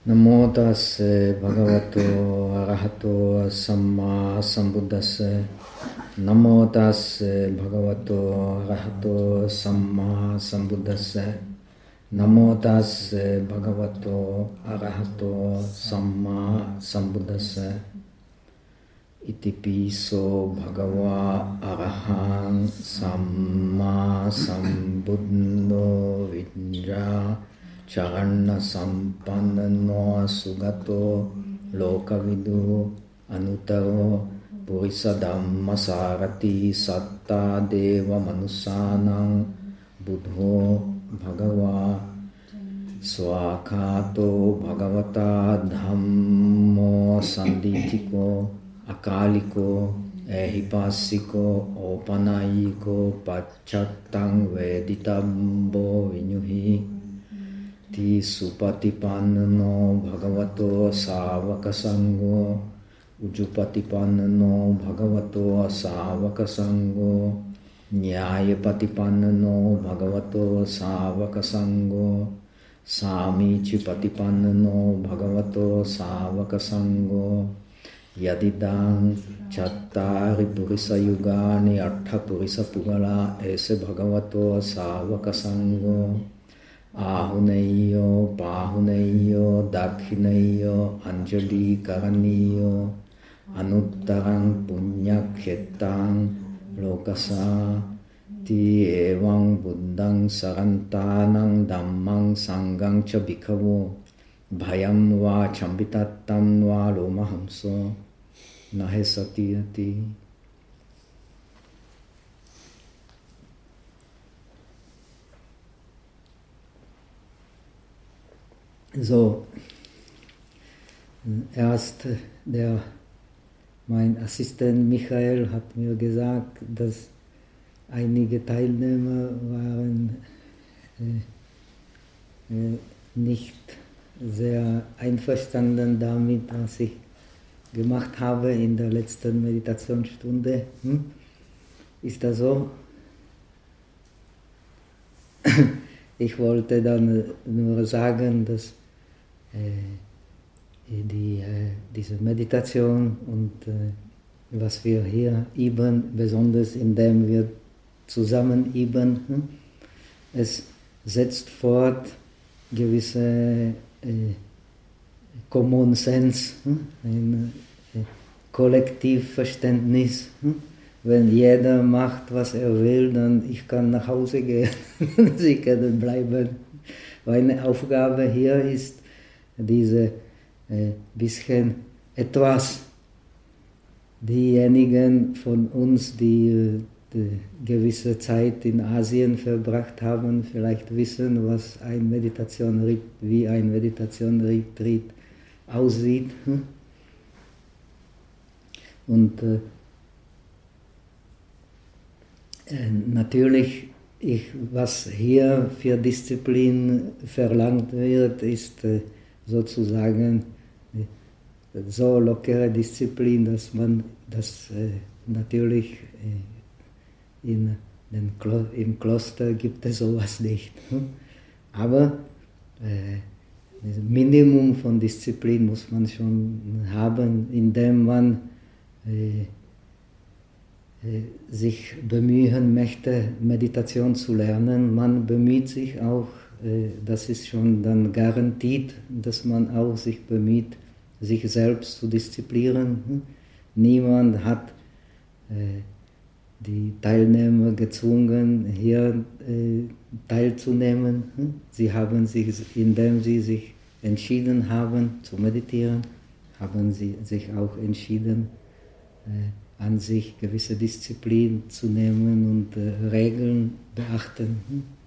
Namo tassa bhagavato arahato samma sambuddhassa. Namo tassa bhagavato arahato samma sambuddhassa. Namo tassa bhagavato arahato samma sambuddhassa. Iti piso bhagava arahang samma sambuddho vidya charana sampannano sugato lokavidu anutaro purisa dhamma sarati satta deva manusanang buddho bhagava swakato bhagavata dhammo sanditiko akaliko ehipassiko opanayiko pacchatang veditambo vinyuhi ti supatipannano bhagavato savaka sangho ujupatipannano bhagavato savaka sangho nyayapatipannano bhagavato savaka sangho samicipatipannano bhagavato savaka sangho yadidang chattari purisa yugani attha purisa pugala ese bhagavato savaka sangho Ahuneyo, Pahuneyo, Dakhineyo, Anjali Karaniyo, Anuttarang Punyakhetang, Lokasa, Ti Evang Buddhang Sarantanang Dhammang Sangang Cha Bhikkhavo, Bhayam Va Chambitattam Va Lomahamso, Nahe Satiyati. So, erst mein Assistent Michael hat mir gesagt, dass einige Teilnehmer waren nicht sehr einverstanden damit, was ich gemacht habe in der letzten Meditationsstunde. Ist das so? Ich wollte dann nur sagen, dass diese Meditation und was wir hier üben, besonders indem wir zusammen üben, es setzt fort gewisse Common Sense, ein Kollektivverständnis. Wenn jeder macht, was er will, dann ich kann nach Hause gehen, Sie können bleiben. Meine Aufgabe hier ist, diese bisschen etwas, diejenigen von uns, die gewisse Zeit in Asien verbracht haben, vielleicht wissen, wie ein Meditation-Retreat aussieht. Und natürlich, was hier für Disziplin verlangt wird, ist sozusagen so lockere Disziplin, dass man das natürlich im Kloster gibt es sowas nicht. Aber das Minimum von Disziplin muss man schon haben, indem man sich bemühen möchte, Meditation zu lernen. Man bemüht sich auch, das ist schon dann garantiert, dass man auch sich bemüht, sich selbst zu disziplinieren. Niemand hat die Teilnehmer gezwungen, hier teilzunehmen. Sie haben sich, indem sie sich entschieden haben zu meditieren, haben sie sich auch entschieden, an sich gewisse Disziplin zu nehmen und Regeln beachten.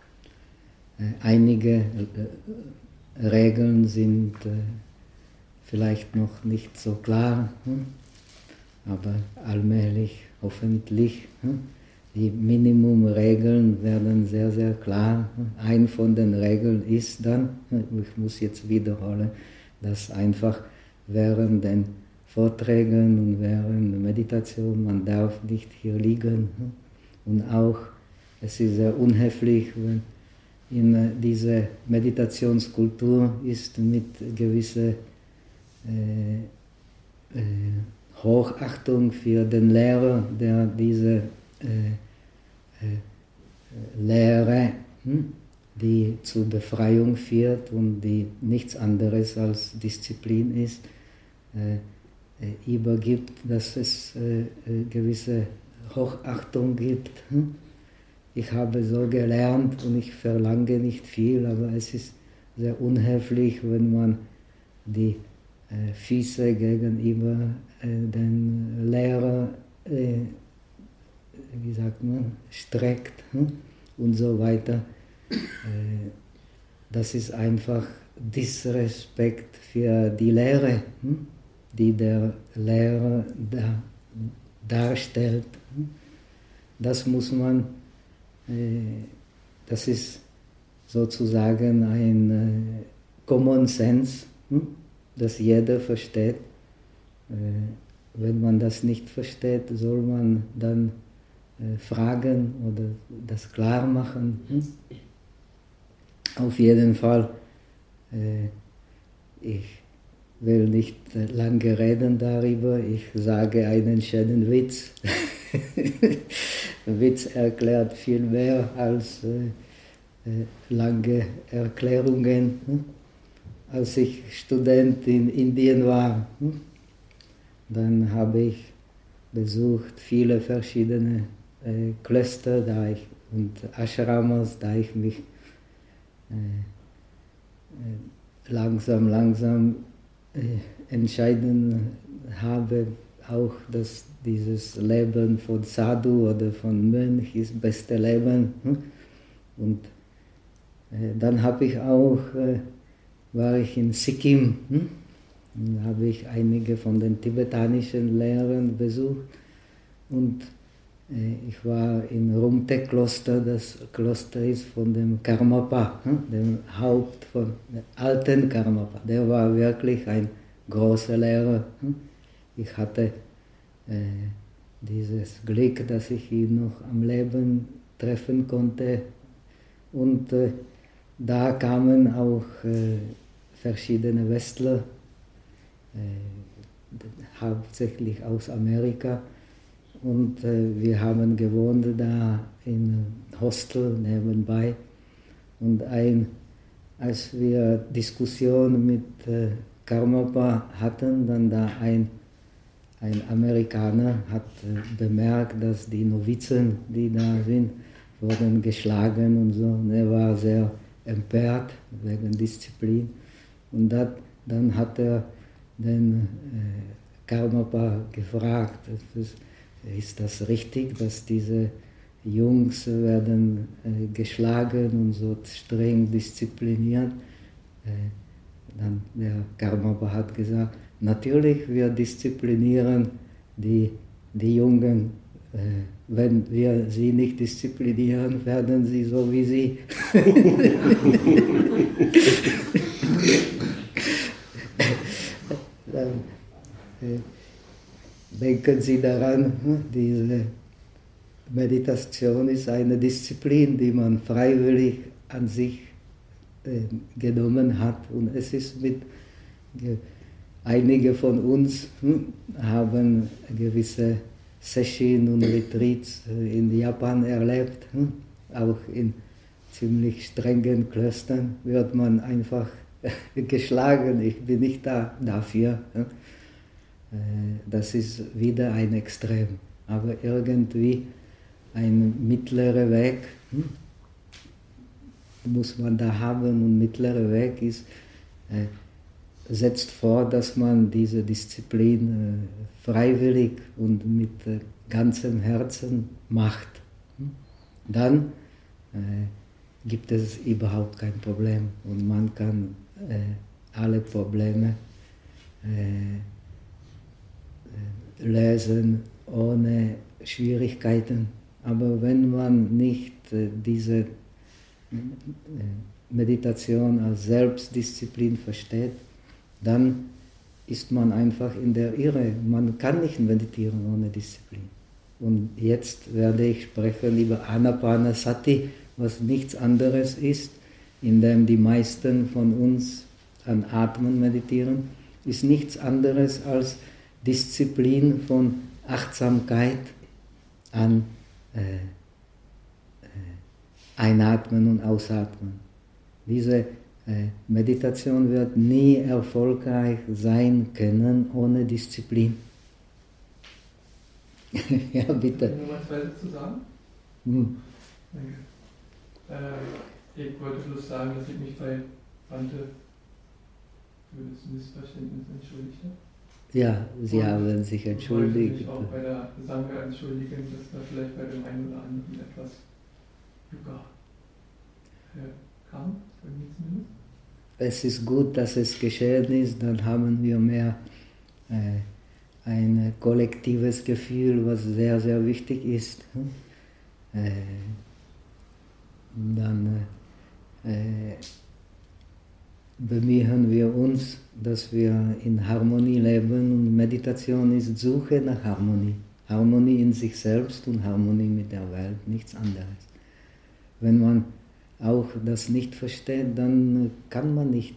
Einige Regeln sind vielleicht noch nicht so klar, aber allmählich, hoffentlich, die Minimumregeln werden sehr, sehr klar. Ein von den Regeln ist dann, ich muss jetzt wiederholen, dass einfach während den Vorträgen und während der Meditation, man darf nicht hier liegen. Und auch, es ist sehr unhöflich, wenn in dieser Meditationskultur ist mit gewisser Hochachtung für den Lehrer, der diese Lehre, die zur Befreiung führt und die nichts anderes als Disziplin ist, übergibt, dass es gewisse Hochachtung gibt. Ich habe so gelernt und ich verlange nicht viel, aber es ist sehr unhöflich, wenn man die Füße gegenüber den Lehrer, wie sagt man, streckt und so weiter. Das ist einfach Disrespekt für die Lehre, die der Lehrer darstellt. Das muss man, das ist sozusagen ein Common Sense, das jeder versteht. Wenn man das nicht versteht, soll man dann fragen oder das klar machen. Auf jeden Fall, ich will nicht lange reden darüber, ich sage einen schönen Witz. Witz erklärt viel mehr als lange Erklärungen. Als ich Student in Indien war, dann habe ich besucht viele verschiedene Klöster und Ashramas, da ich mich langsam entscheiden habe, auch dass dieses Leben von Sadhu oder von Mönch ist das beste Leben. Und dann habe ich auch, war ich in Sikkim, dann habe ich einige von den tibetanischen Lehrern besucht und ich war im Rumtek-Kloster, das Kloster ist von dem Karmapa, dem Haupt von dem alten Karmapa. Der war wirklich ein großer Lehrer. Ich hatte dieses Glück, dass ich ihn noch am Leben treffen konnte. Und da kamen auch verschiedene Westler, hauptsächlich aus Amerika. Und wir haben gewohnt da in Hostel nebenbei. Und als wir Diskussionen mit Karmapa hatten, dann da ein Amerikaner hat bemerkt, dass die Novizen, die da sind, wurden geschlagen und so. Und er war sehr empört wegen Disziplin. Und dann hat er den Karmapa gefragt, ist das richtig, dass diese Jungs werden geschlagen und so streng diszipliniert? Dann der Karmapa hat gesagt, natürlich, wir disziplinieren die Jungen. Wenn wir sie nicht disziplinieren, werden sie so wie sie. Dann, denken Sie daran, diese Meditation ist eine Disziplin, die man freiwillig an sich genommen hat. Und es ist einige von uns haben gewisse Sessions und Retreats in Japan erlebt. Auch in ziemlich strengen Klöstern wird man einfach geschlagen. Ich bin nicht dafür. Das ist wieder ein Extrem. Aber irgendwie ein mittlerer Weg muss man da haben. Und mittlerer Weg ist, setzt vor, dass man diese Disziplin freiwillig und mit ganzem Herzen macht. Dann gibt es überhaupt kein Problem und man kann alle Probleme lösen ohne Schwierigkeiten. Aber wenn man nicht diese Meditation als Selbstdisziplin versteht, dann ist man einfach in der Irre. Man kann nicht meditieren ohne Disziplin. Und jetzt werde ich sprechen über Anapanasati was nichts anderes ist, in dem die meisten von uns an Atmen meditieren, ist nichts anderes als Disziplin von Achtsamkeit an Einatmen und Ausatmen. Diese Meditation wird nie erfolgreich sein können ohne Disziplin. Ja, bitte. Noch was weiter zu sagen? Danke. Ich wollte bloß sagen, dass ich mich bei Bante für das Missverständnis entschuldigt habe. Ja, Sie haben sich entschuldigt. Ich wollte mich auch bei der Sangha entschuldigen, dass da vielleicht bei dem einen oder anderen etwas Yoga kam, bei mir zumindest. Es ist gut, dass es geschehen ist, dann haben wir mehr ein kollektives Gefühl, was sehr, sehr wichtig ist. Dann bemühen wir uns, dass wir in Harmonie leben, und Meditation ist Suche nach Harmonie. Harmonie in sich selbst und Harmonie mit der Welt, nichts anderes. Wenn man auch das nicht versteht, dann kann man nicht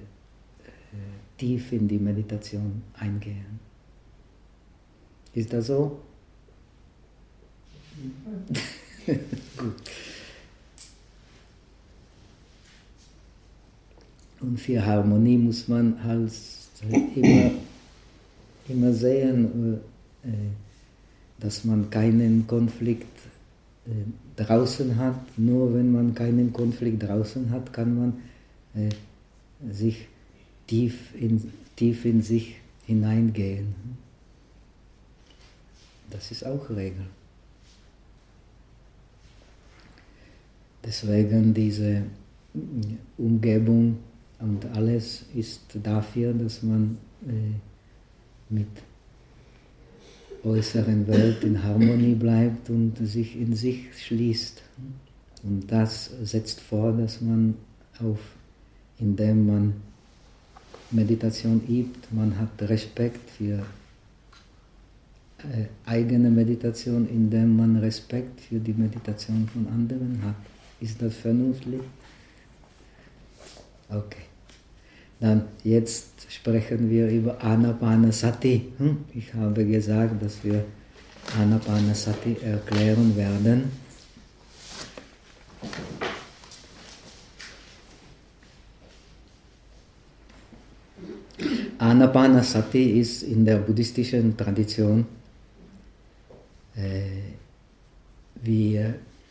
tief in die Meditation eingehen. Ist das so? Gut. Und für Harmonie muss man halt immer sehen, dass man keinen Konflikt draußen hat. Nur wenn man keinen Konflikt draußen hat, kann man sich tief in sich hineingehen. Das ist auch Regel. Deswegen diese Umgebung und alles ist dafür, dass man mit äußeren Welt in Harmonie bleibt und sich in sich schließt. Und das setzt vor, dass man indem man Meditation übt, man hat Respekt für eigene Meditation, indem man Respekt für die Meditation von anderen hat. Ist das vernünftig? Okay. Dann jetzt sprechen wir über Anapanasati. Ich habe gesagt, dass wir Anapanasati erklären werden. Anapanasati ist in der buddhistischen Tradition, wie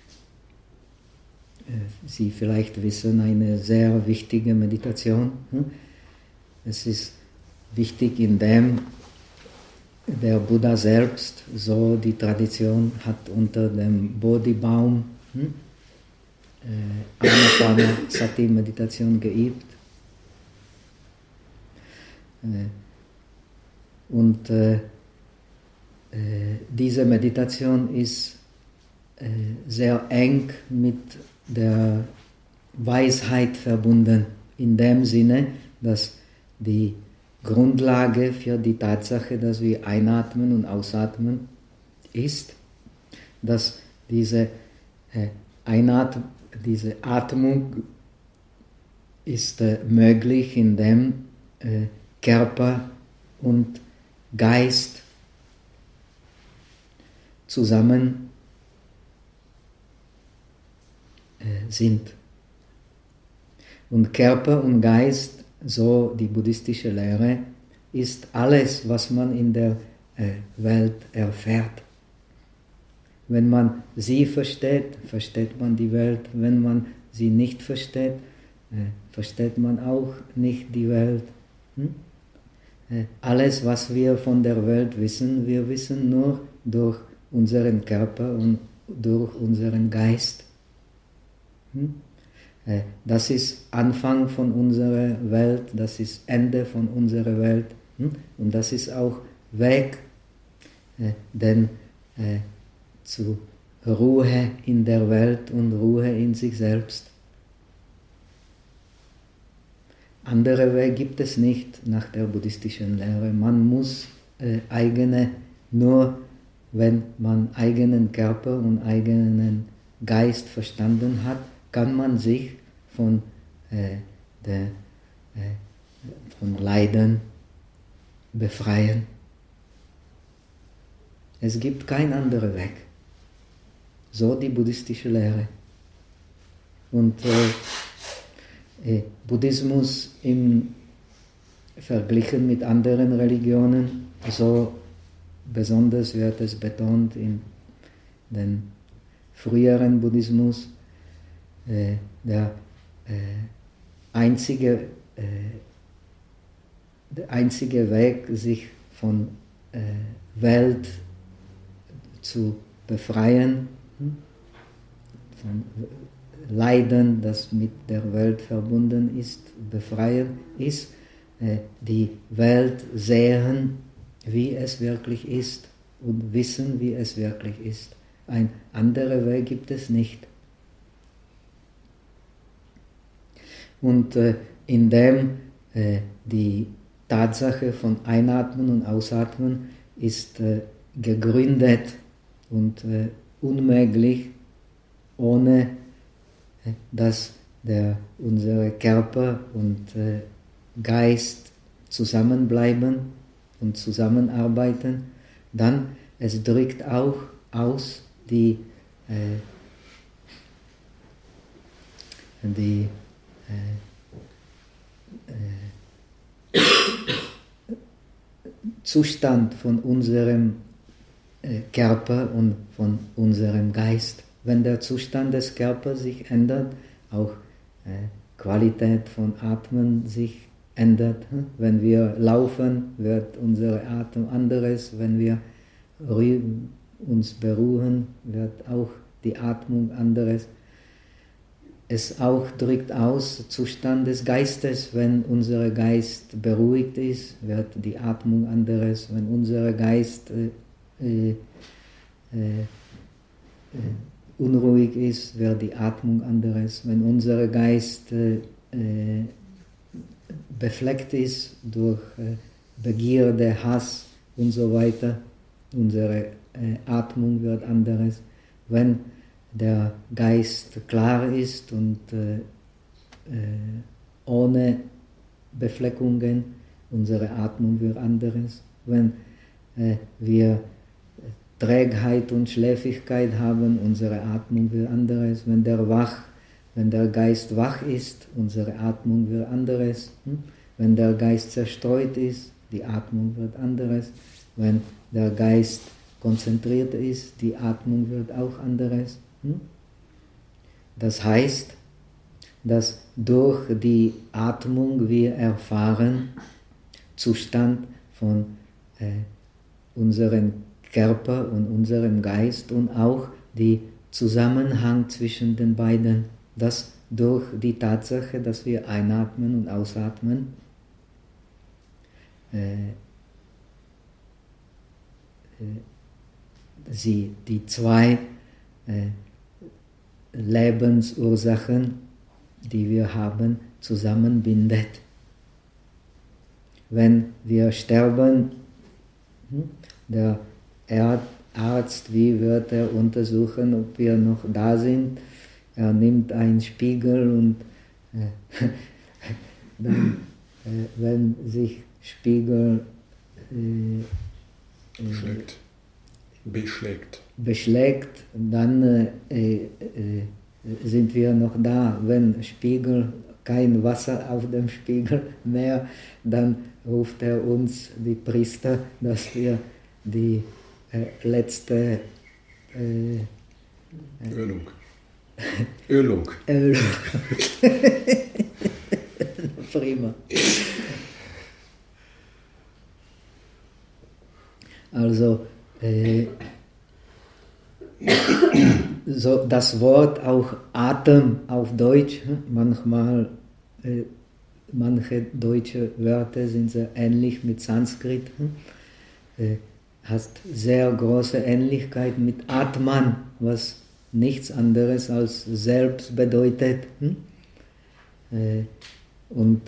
Sie vielleicht wissen, eine sehr wichtige Meditation. Es ist wichtig, indem der Buddha selbst so die Tradition hat unter dem Bodhi-Baum Anapanasati-Meditation geübt. Und diese Meditation ist sehr eng mit der Weisheit verbunden, in dem Sinne, dass die Grundlage für die Tatsache, dass wir einatmen und ausatmen, ist, dass diese Atmung ist möglich, indem Körper und Geist zusammen sind. Und Körper und Geist, so die buddhistische Lehre, ist alles, was man in der Welt erfährt. Wenn man sie versteht, versteht man die Welt. Wenn man sie nicht versteht, versteht man auch nicht die Welt. Alles, was wir von der Welt wissen, wir wissen nur durch unseren Körper und durch unseren Geist. Das ist Anfang von unserer Welt, das ist Ende von unserer Welt und das ist auch Weg, denn zu Ruhe in der Welt und Ruhe in sich selbst. Andere Weg gibt es nicht nach der buddhistischen Lehre. Man muss nur wenn man eigenen Körper und eigenen Geist verstanden hat, kann man sich von Leiden befreien. Es gibt keinen anderen Weg. So die buddhistische Lehre. Und Buddhismus im Verglichen mit anderen Religionen, so besonders wird es betont in den früheren Buddhismus, der einzige Weg, sich von Welt zu befreien, von Leiden, das mit der Welt verbunden ist, befreien, ist, die Welt sehen, wie es wirklich ist und wissen, wie es wirklich ist. Ein anderer Weg gibt es nicht. Und indem die Tatsache von Einatmen und Ausatmen ist gegründet und unmöglich, ohne dass unsere Körper und Geist zusammenbleiben und zusammenarbeiten, dann es drückt auch aus die Zustand von unserem Körper und von unserem Geist. Wenn der Zustand des Körpers sich ändert, auch Qualität von Atmen sich ändert. Wenn wir laufen, wird unser Atem anderes. Wenn wir uns beruhen, wird auch die Atmung anderes. Es auch drückt aus Zustand des Geistes. Wenn unser Geist beruhigt ist, wird die Atmung anderes. Wenn unser Geist unruhig ist, wird die Atmung anderes. Wenn unser Geist befleckt ist durch Begierde, Hass und so weiter, unsere Atmung wird anderes. Wenn der Geist klar ist und ohne Befleckungen, unsere Atmung wird anderes. Wenn wir Trägheit und Schläfrigkeit haben, unsere Atmung wird anderes. Wenn der Geist wach ist, unsere Atmung wird anderes. Wenn der Geist zerstreut ist, die Atmung wird anderes. Wenn der Geist konzentriert ist, die Atmung wird auch anderes. Das heißt, dass durch die Atmung wir erfahren Zustand von unserem Körper und unserem Geist und auch den Zusammenhang zwischen den beiden, das durch die Tatsache, dass wir einatmen und ausatmen, die zwei Lebensursachen, die wir haben, zusammenbindet. Wenn wir sterben, der Arzt, wie wird er untersuchen, ob wir noch da sind? Er nimmt einen Spiegel und dann, wenn sich Spiegel beschlägt, dann sind wir noch da. Wenn Spiegel, kein Wasser auf dem Spiegel mehr, dann ruft er uns, die Priester, dass wir die letzte Ölung. Prima. Also so das Wort auch Atem auf Deutsch, manchmal manche deutsche Wörter sind sehr ähnlich mit Sanskrit, hat sehr große Ähnlichkeit mit Atman, was nichts anderes als selbst bedeutet. Und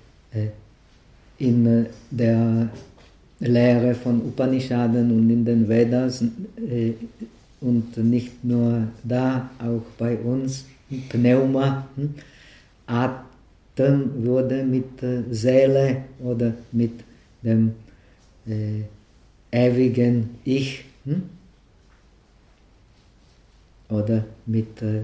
in der Lehre von Upanishaden und in den Vedas und nicht nur da, auch bei uns, Pneuma, Atem würde mit Seele oder mit dem ewigen Ich oder mit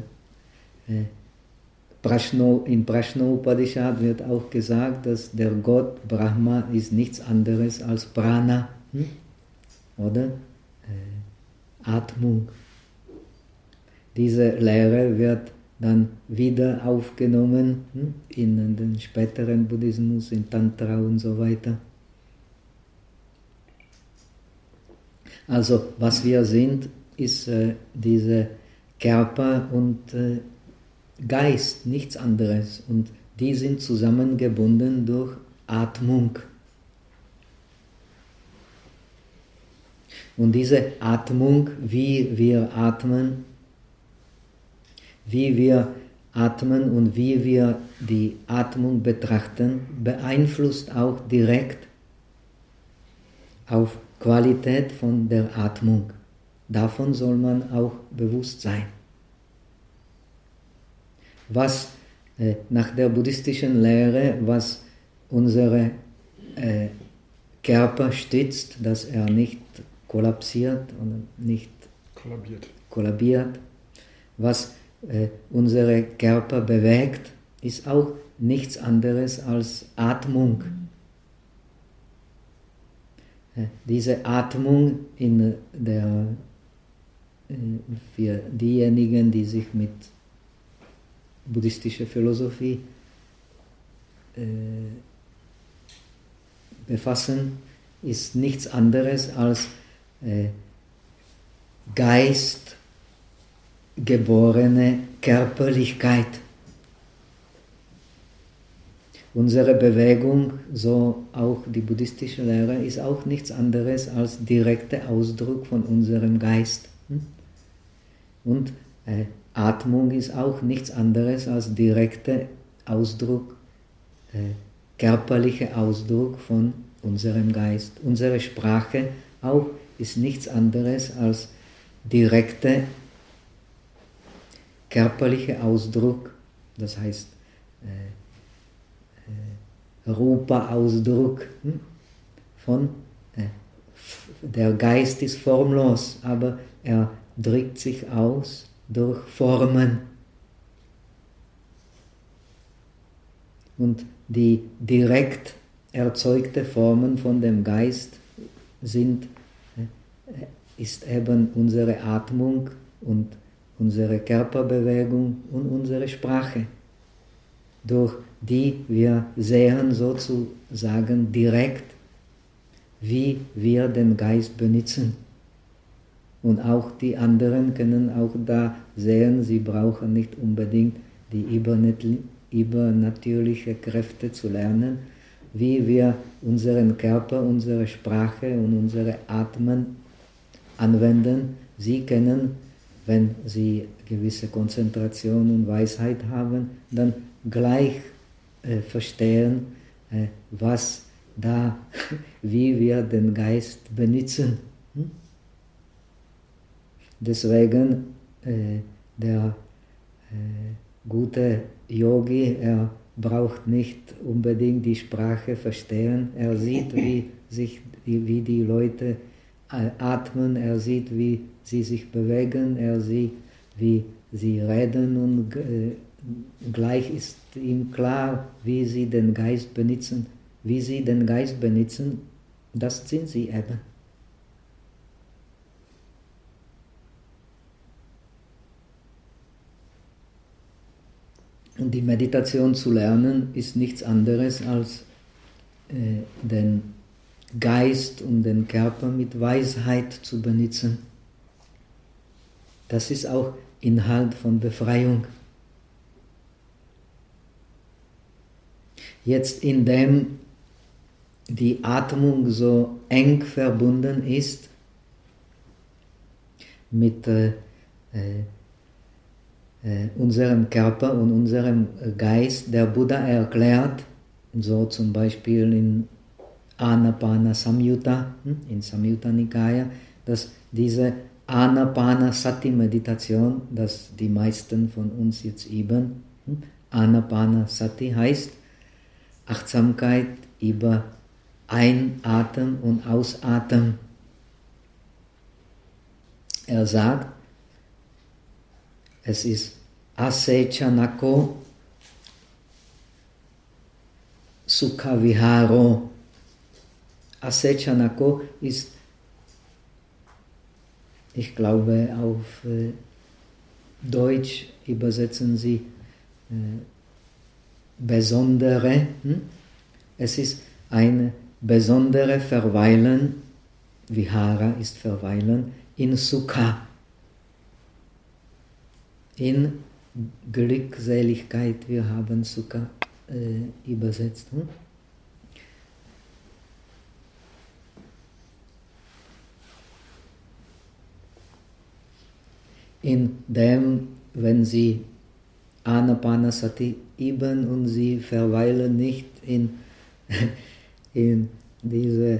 in Prajna Upanishad wird auch gesagt, dass der Gott Brahma ist nichts anderes als Prana oder Atmung. Diese Lehre wird dann wieder aufgenommen in den späteren Buddhismus, in Tantra und so weiter. Also was wir sind, ist diese Körper und Geist, nichts anderes. Und die sind zusammengebunden durch Atmung. Und diese Atmung, wie wir atmen und wie wir die Atmung betrachten, beeinflusst auch direkt auf Qualität von der Atmung. Davon soll man auch bewusst sein. Was nach der buddhistischen Lehre, was unsere Körper stützt, dass er nicht kollapsiert oder nicht kollabiert, was unsere Körper bewegt, ist auch nichts anderes als Atmung. Diese Atmung für diejenigen, die sich mit buddhistischer Philosophie befassen, ist nichts anderes als geistgeborene Körperlichkeit. Unsere Bewegung, so auch die buddhistische Lehre, ist auch nichts anderes als direkter Ausdruck von unserem Geist. Und Atmung ist auch nichts anderes als direkter Ausdruck, körperlicher Ausdruck von unserem Geist. Unsere Sprache auch ist nichts anderes als direkter körperlicher Ausdruck, das heißt Rupa-Ausdruck von der Geist ist formlos, aber er drückt sich aus durch Formen. Und die direkt erzeugte Formen von dem Geist ist eben unsere Atmung und unsere Körperbewegung und unsere Sprache, durch die wir sehen sozusagen direkt, wie wir den Geist benutzen. Und auch die anderen können auch da sehen, sie brauchen nicht unbedingt die übernatürlichen Kräfte zu lernen, wie wir unseren Körper, unsere Sprache und unsere Atmen anwenden. Sie können, wenn sie gewisse Konzentration und Weisheit haben, dann gleich verstehen, wie wir den Geist benutzen. Deswegen der gute Yogi, er braucht nicht unbedingt die Sprache verstehen. Er sieht, wie die Leute atmen, er sieht, wie sie sich bewegen, er sieht, wie sie reden und gleich ist ihm klar, wie sie den Geist benutzen. Wie sie den Geist benutzen, das sind sie eben. Und die Meditation zu lernen ist nichts anderes als den Geist und den Körper mit Weisheit zu benutzen. Das ist auch Inhalt von Befreiung. Jetzt, indem die Atmung so eng verbunden ist mit unserem Körper und unserem Geist, der Buddha erklärt, so zum Beispiel in Anapana Samyutta, in Samyutta Nikaya, dass diese Anapanasati Meditation, das die meisten von uns jetzt üben. Anapanasati heißt Achtsamkeit über Einatmen und Ausatmen. Er sagt, es ist Asechanako Sukha Viharo. Asechanako ist, ich glaube, auf Deutsch übersetzen sie besondere. Es ist eine besondere Verweilen, Vihara ist Verweilen, in Sukha, in Glückseligkeit. Wir haben Sukha übersetzt. In dem, wenn Sie Anapanasati üben und Sie verweilen nicht in diese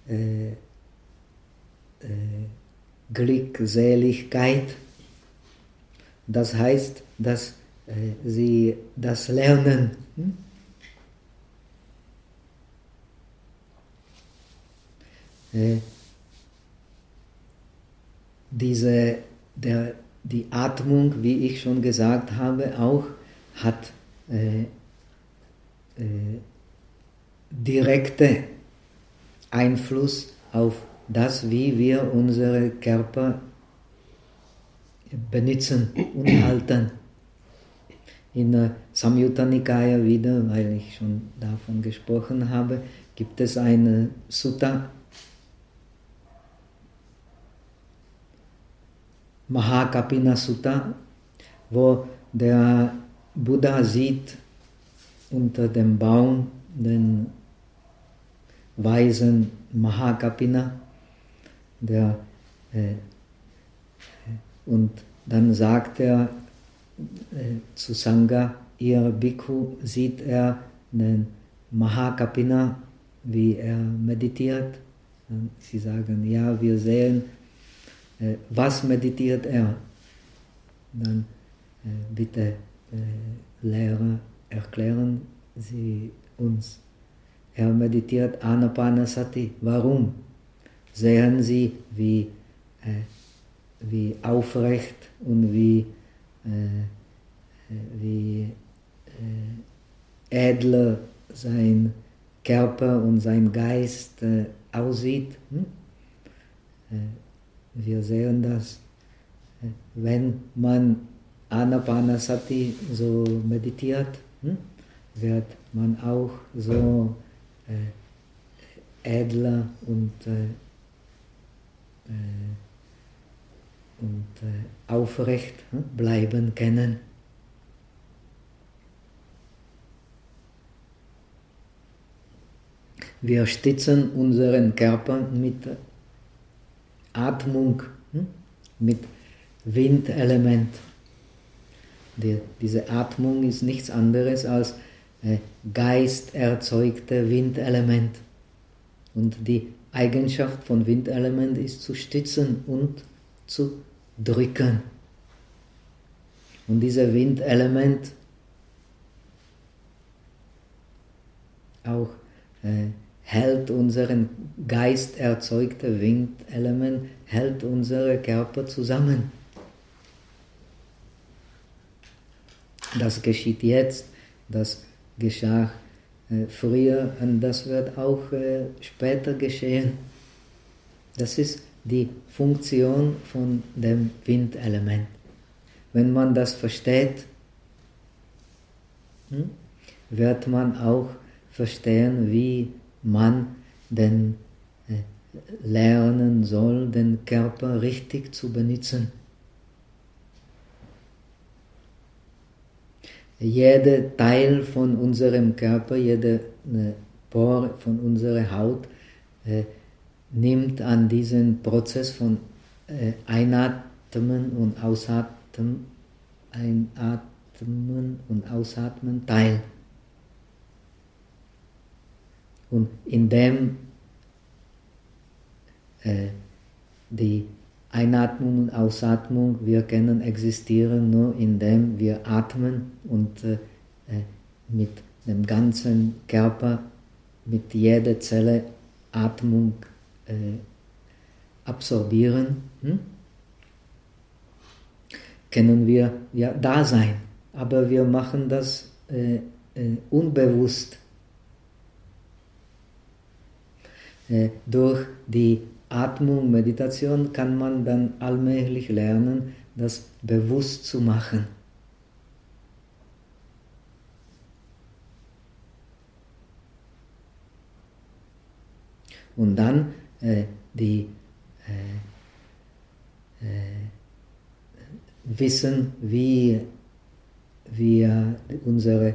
Glückseligkeit, das heißt, dass Sie das lernen. Die Atmung, wie ich schon gesagt habe, auch hat direkten Einfluss auf das, wie wir unsere Körper benutzen und halten. In Samyutta Nikaya wieder, weil ich schon davon gesprochen habe, gibt es eine Sutta, Mahakapina Sutta, wo der Buddha sieht unter dem Baum den weisen Mahakapina, und dann sagt er zu Sangha, ihr Bhikkhu, sieht er den Mahakapina, wie er meditiert. Und sie sagen, ja, wir sehen, was meditiert er? Dann bitte, Lehrer, erklären Sie uns. Er meditiert Anapanasati. Warum? Sehen Sie, wie aufrecht und wie edler sein Körper und sein Geist aussieht. Wir sehen das, wenn man Anapanasati so meditiert, wird man auch so edler und aufrecht bleiben können. Wir stützen unseren Körper mit Atmung, mit Windelement. Diese Atmung ist nichts anderes als geisterzeugte Windelement. Und die Eigenschaft von Windelement ist zu stützen und zu drücken. Und dieses Windelement auch hält unseren geisterzeugte Windelement, hält unsere Körper zusammen. Das geschieht jetzt, das geschah früher und das wird auch später geschehen. Das ist die Funktion von dem Windelement. Wenn man das versteht, wird man auch verstehen, wie man den lernen soll, den Körper richtig zu benutzen. Jeder Teil von unserem Körper, jede Pore von unserer Haut nimmt an diesem Prozess von Einatmen und Ausatmen teil. Und indem die Einatmung und Ausatmung, wir können existieren nur indem wir atmen und mit dem ganzen Körper, mit jeder Zelle Atmung absorbieren, können wir ja da sein. Aber wir machen das unbewusst. Durch die Atmung, Meditation kann man dann allmählich lernen, das bewusst zu machen. Und dann wissen, wie wir unsere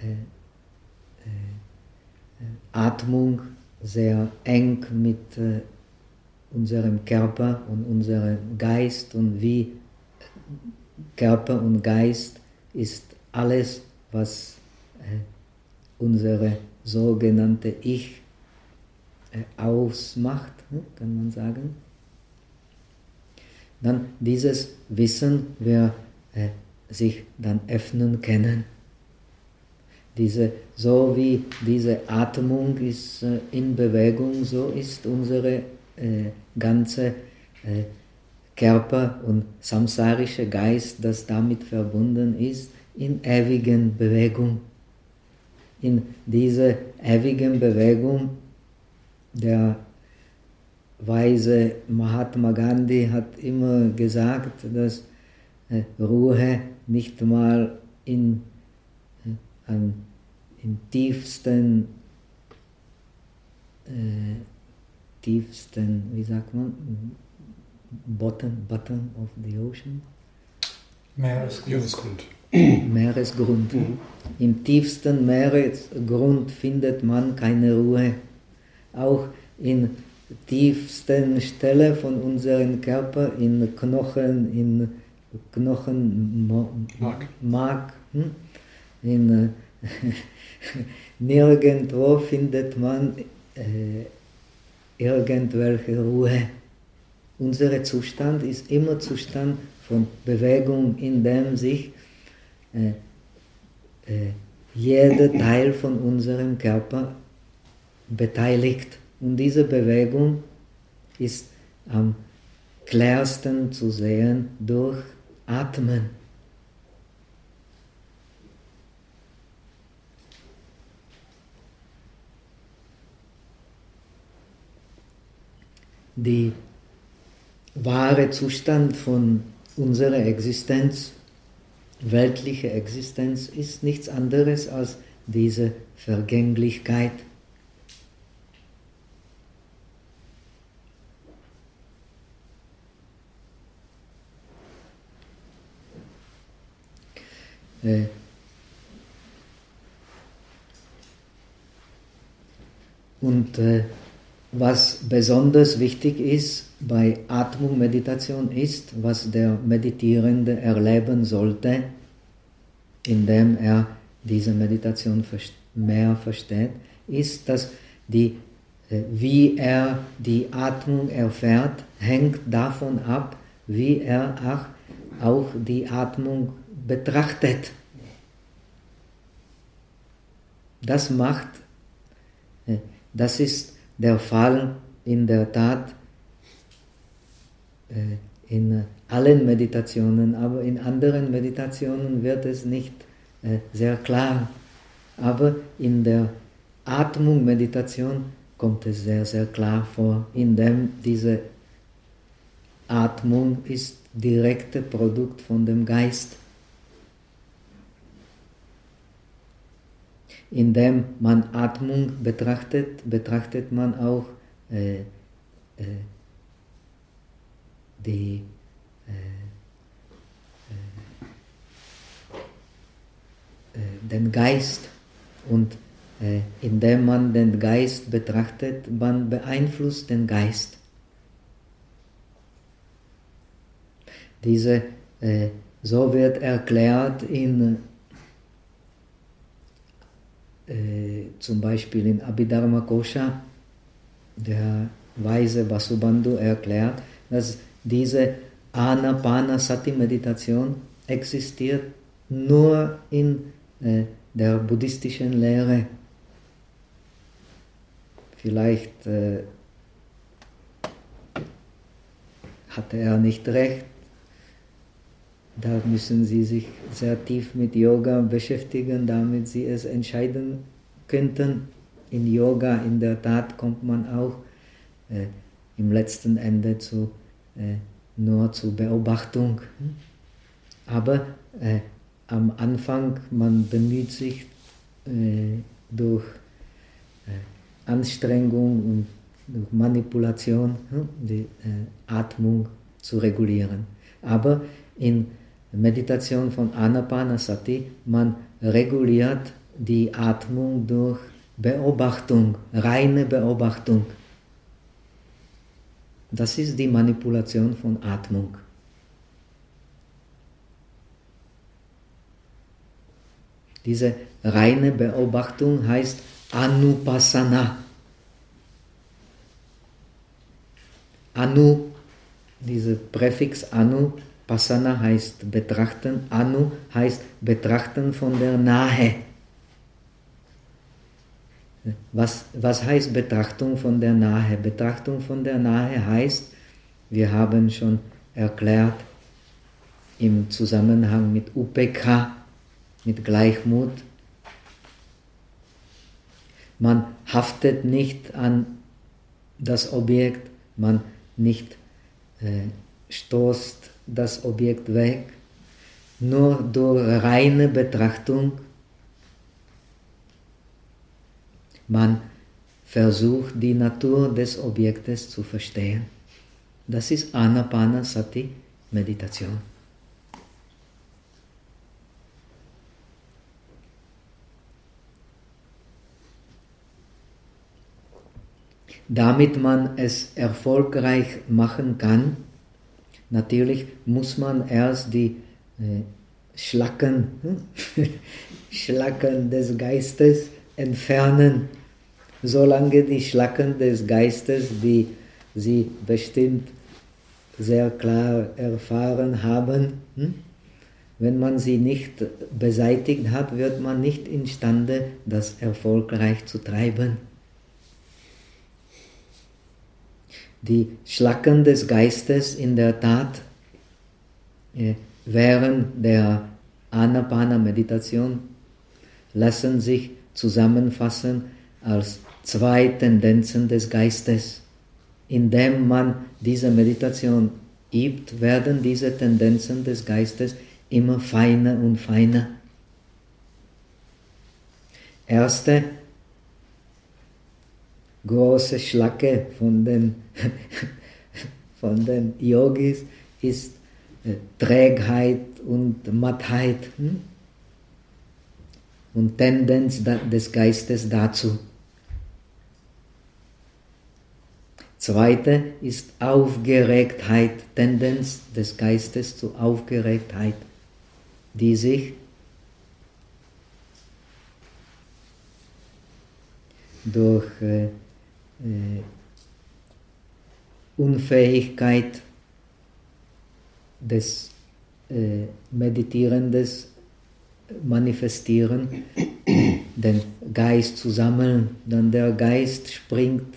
Atmung sehr eng mit unserem Körper und unserem Geist und wie Körper und Geist ist alles, was unsere sogenannte Ich ausmacht, kann man sagen. Dann dieses Wissen wir sich dann öffnen können. So wie diese Atmung ist in Bewegung, so ist unsere ganze Körper und samsarische Geist, das damit verbunden ist, in ewigen Bewegung. In dieser ewigen Bewegung, der weise Mahatma Gandhi hat immer gesagt, dass Ruhe nicht mal im tiefsten, wie sagt man, bottom of the ocean? Meeresgrund. Meeresgrund. Im tiefsten Meeresgrund findet man keine Ruhe. Auch in tiefsten Stelle von unserem Körper, in Knochenmark, nirgendwo findet man irgendwelche Ruhe. Unser Zustand ist immer Zustand von Bewegung, in dem sich jeder Teil von unserem Körper beteiligt. Und diese Bewegung ist am klarsten zu sehen durch Atmen. Der wahre Zustand von unserer Existenz, weltliche Existenz, ist nichts anderes als diese Vergänglichkeit. Und was besonders wichtig ist bei Atmung-Meditation ist, was der Meditierende erleben sollte, indem er diese Meditation mehr versteht, ist, dass wie er die Atmung erfährt, hängt davon ab, wie er auch die Atmung betrachtet. Das ist der Fall in der Tat in allen Meditationen, aber in anderen Meditationen wird es nicht sehr klar. Aber in der Atmung-Meditation kommt es sehr, sehr klar vor, indem diese Atmung ist direkte Produkt von dem Geist. Indem man Atmung betrachtet man auch den Geist. Und indem man den Geist betrachtet, man beeinflusst den Geist. So wird erklärt zum Beispiel in Abhidharma Kosha, der weise Vasubandhu erklärt, dass diese Anapanasati-Meditation existiert nur in der buddhistischen Lehre. Vielleicht hatte er nicht recht. Da müssen Sie sich sehr tief mit Yoga beschäftigen, damit Sie es entscheiden könnten. In Yoga, in der Tat, kommt man auch im letzten Ende nur zur Beobachtung. Aber am Anfang, man bemüht sich durch Anstrengung und durch Manipulation die Atmung zu regulieren. Aber in Meditation von Anapanasati, man reguliert die Atmung durch Beobachtung, reine Beobachtung. Das ist die Manipulation von Atmung. Diese reine Beobachtung heißt Anupassana. Anu, dieser Präfix Anu, Passana heißt betrachten, Anu heißt betrachten von der Nahe. Was heißt Betrachtung von der Nahe? Betrachtung von der Nahe heißt, wir haben schon erklärt, im Zusammenhang mit Upekha, mit Gleichmut, man haftet nicht an das Objekt, man nicht stoßt das Objekt weg, nur durch reine Betrachtung man versucht, die Natur des Objektes zu verstehen. Das ist Anapanasati-Meditation. Damit man es erfolgreich machen kann, natürlich muss man erst die Schlacken des Geistes entfernen. Solange die Schlacken des Geistes, die Sie bestimmt sehr klar erfahren haben, wenn man sie nicht beseitigt hat, wird man nicht imstande, das erfolgreich zu treiben. Die Schlacken des Geistes in der Tat während der Anapana-Meditation lassen sich zusammenfassen als zwei Tendenzen des Geistes. Indem man diese Meditation übt, werden diese Tendenzen des Geistes immer feiner und feiner. Erste große Schlacke von den Yogis ist Trägheit und Mattheit und Tendenz des Geistes dazu. Zweite ist Aufgeregtheit, Tendenz des Geistes zu Aufgeregtheit, die sich durch Unfähigkeit des Meditierenden manifestieren, den Geist zu sammeln, dann der Geist springt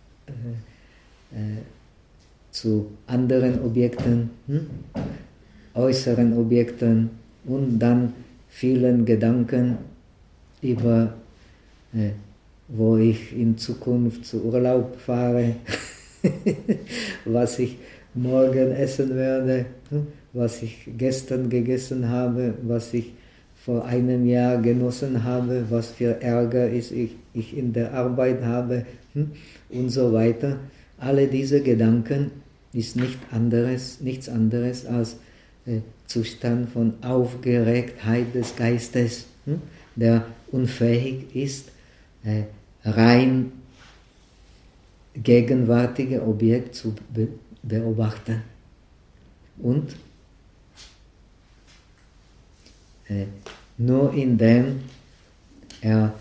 zu anderen Objekten, äußeren Objekten und dann vielen Gedanken über wo ich in Zukunft zu Urlaub fahre, was ich morgen essen werde, was ich gestern gegessen habe, was ich vor einem Jahr genossen habe, was für Ärger ich in der Arbeit habe und so weiter. Alle diese Gedanken ist nichts anderes als Zustand von Aufgeregtheit des Geistes, der unfähig ist, rein gegenwärtige Objekt zu beobachten. Und nur indem er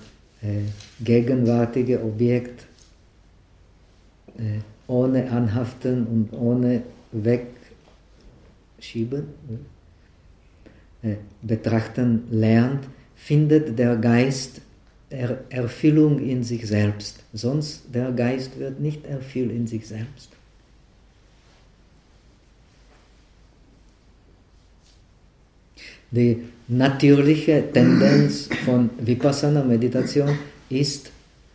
gegenwärtige Objekt ohne Anhaften und ohne wegschieben, betrachten lernt, findet der Geist Erfüllung in sich selbst. Sonst der Geist wird nicht erfüllt in sich selbst. Die natürliche Tendenz von Vipassana-Meditation ist,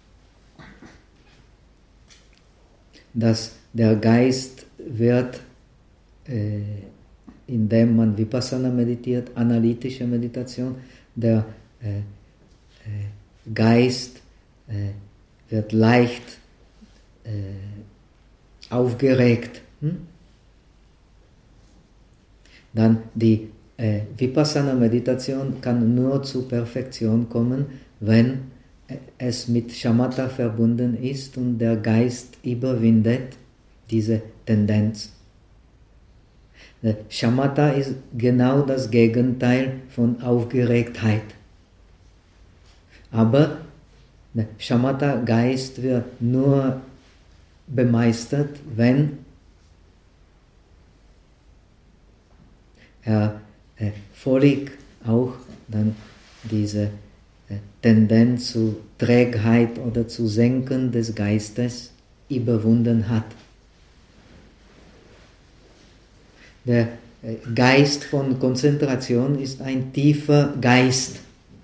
dass der Geist wird, indem man Vipassana meditiert, analytische Meditation, der Geist wird leicht aufgeregt. Dann die Vipassana-Meditation kann nur zu Perfektion kommen, wenn es mit Shamatha verbunden ist und der Geist überwindet diese Tendenz. Shamatha ist genau das Gegenteil von Aufgeregtheit. Aber der Shamatha-Geist wird nur bemeistert, wenn er völlig auch dann diese Tendenz zu Trägheit oder zu Senken des Geistes überwunden hat. Der Geist von Konzentration ist ein tiefer Geist.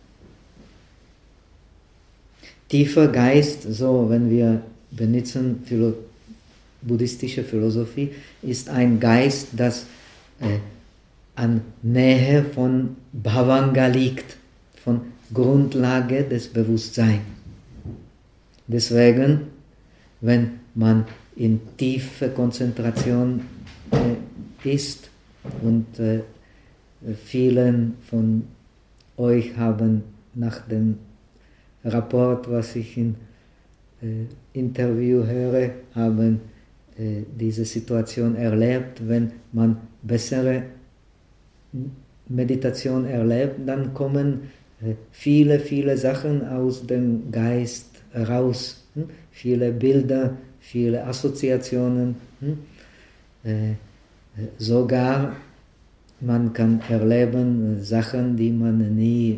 Tiefer Geist, so wenn wir benutzen buddhistische Philosophie, ist ein Geist, das an Nähe von Bhavanga liegt, von Grundlage des Bewusstseins. Deswegen, wenn man in tiefe Konzentration ist und vielen von euch haben nach dem Rapport, was ich im Interview höre, haben diese Situation erlebt. Wenn man bessere Meditation erlebt, dann kommen viele, viele Sachen aus dem Geist raus. Viele Bilder, viele Assoziationen. Sogar man kann erleben Sachen, die man nie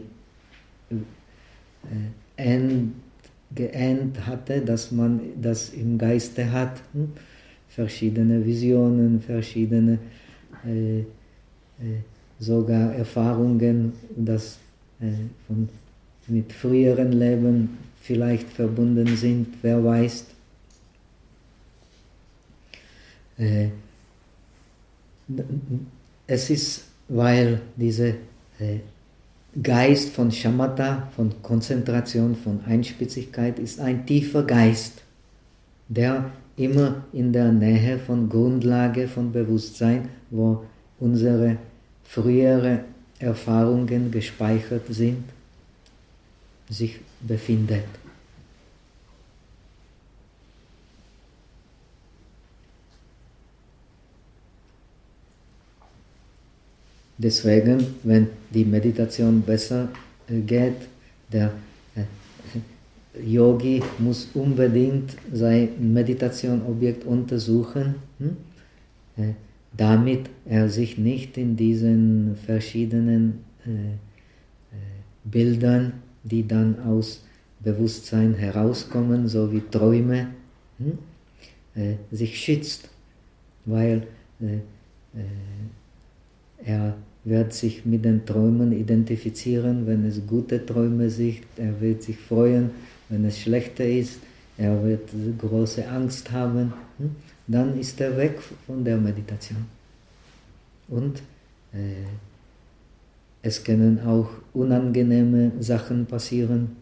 geahnt hatte, dass man das im Geiste hat. Verschiedene Visionen, verschiedene sogar Erfahrungen, das mit früheren Leben vielleicht verbunden sind, wer weiß. Es ist, weil dieser Geist von Shamatha, von Konzentration, von Einspitzigkeit, ist ein tiefer Geist, der immer in der Nähe von Grundlage von Bewusstsein, wo unsere frühere Erfahrungen gespeichert sind, sich befindet. Deswegen, wenn die Meditation besser geht, der Yogi muss unbedingt sein Meditationobjekt untersuchen, damit er sich nicht in diesen verschiedenen Bildern, die dann aus Bewusstsein herauskommen, so wie Träume, sich schützt, weil er wird sich mit den Träumen identifizieren, wenn es gute Träume sind, er wird sich freuen, wenn es schlechter ist, er wird große Angst haben, dann ist er weg von der Meditation. Und es können auch unangenehme Sachen passieren.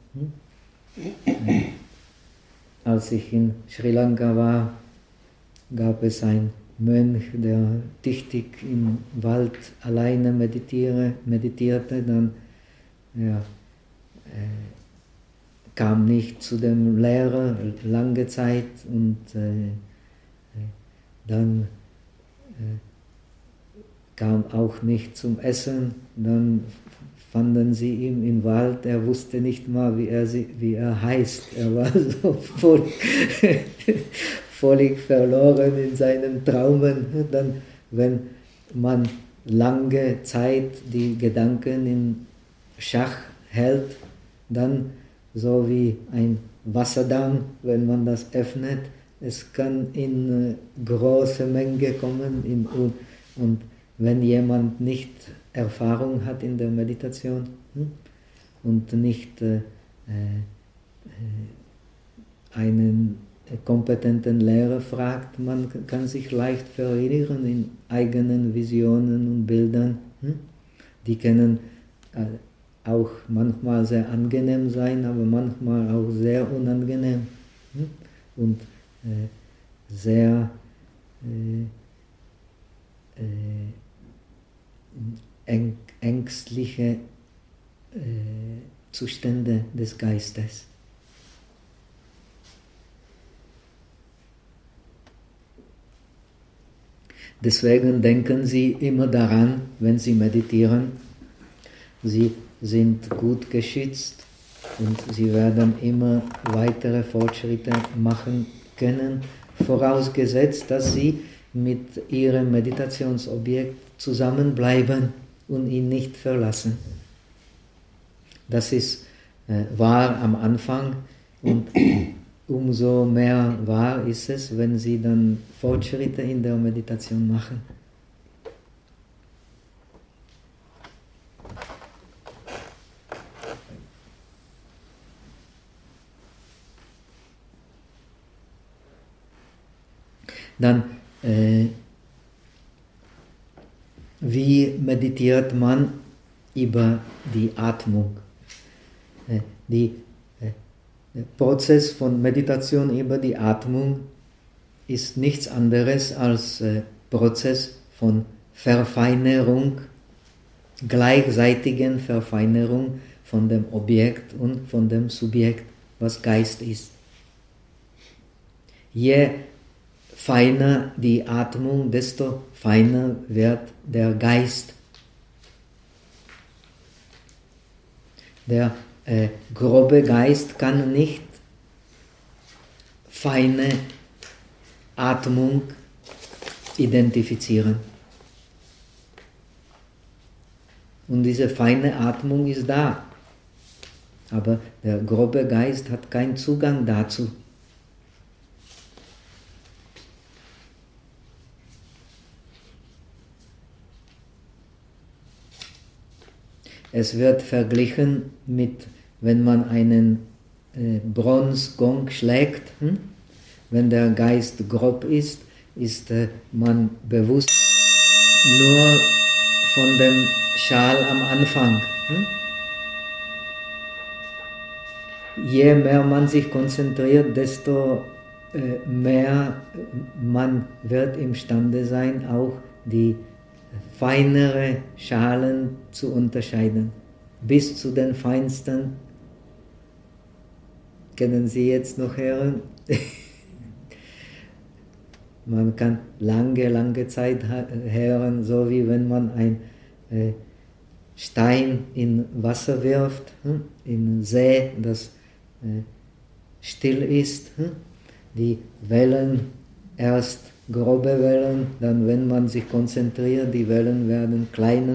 Als ich in Sri Lanka war, gab es einen Mönch, der tüchtig im Wald alleine meditierte, dann kam nicht zu dem Lehrer lange Zeit und dann kam auch nicht zum Essen, dann fanden sie ihn im Wald, er wusste nicht mal, wie er heißt, er war so völlig verloren in seinen Traumen. Dann, wenn man lange Zeit die Gedanken in Schach hält, dann so wie ein Wasserdamm, wenn man das öffnet, es kann in große Menge kommen und wenn jemand nicht Erfahrung hat in der Meditation und nicht einen kompetenten Lehrer fragt, man kann sich leicht verirren in eigenen Visionen und Bildern. Die können auch manchmal sehr angenehm sein, aber manchmal auch sehr unangenehm und sehr ängstliche Zustände des Geistes. Deswegen denken Sie immer daran, wenn Sie meditieren, Sie sind gut geschützt und Sie werden immer weitere Fortschritte machen können, vorausgesetzt, dass Sie mit Ihrem Meditationsobjekt zusammenbleiben und ihn nicht verlassen. Das ist wahr am Anfang und umso mehr wahr ist es, wenn Sie dann Fortschritte in der Meditation machen. Dann, wie meditiert man über die Atmung? Der Prozess von Meditation über die Atmung ist nichts anderes als Prozess von Verfeinerung, gleichzeitigen Verfeinerung von dem Objekt und von dem Subjekt, was Geist ist. Je feiner die Atmung, desto feiner wird der Geist. Der grobe Geist kann nicht feine Atmung identifizieren. Und diese feine Atmung ist da. Aber der grobe Geist hat keinen Zugang dazu. Es wird verglichen mit, wenn man einen Bronzegong schlägt. Wenn der Geist grob ist, ist man bewusst nur von dem Schal am Anfang. Je mehr man sich konzentriert, desto mehr man wird imstande sein, auch die feinere Schalen zu unterscheiden. Bis zu den feinsten. Können Sie jetzt noch hören? Man kann lange Zeit hören, so wie wenn man einen Stein in Wasser wirft, in See, das still ist. Die Wellen, erst grobe Wellen, dann wenn man sich konzentriert, die Wellen werden kleiner.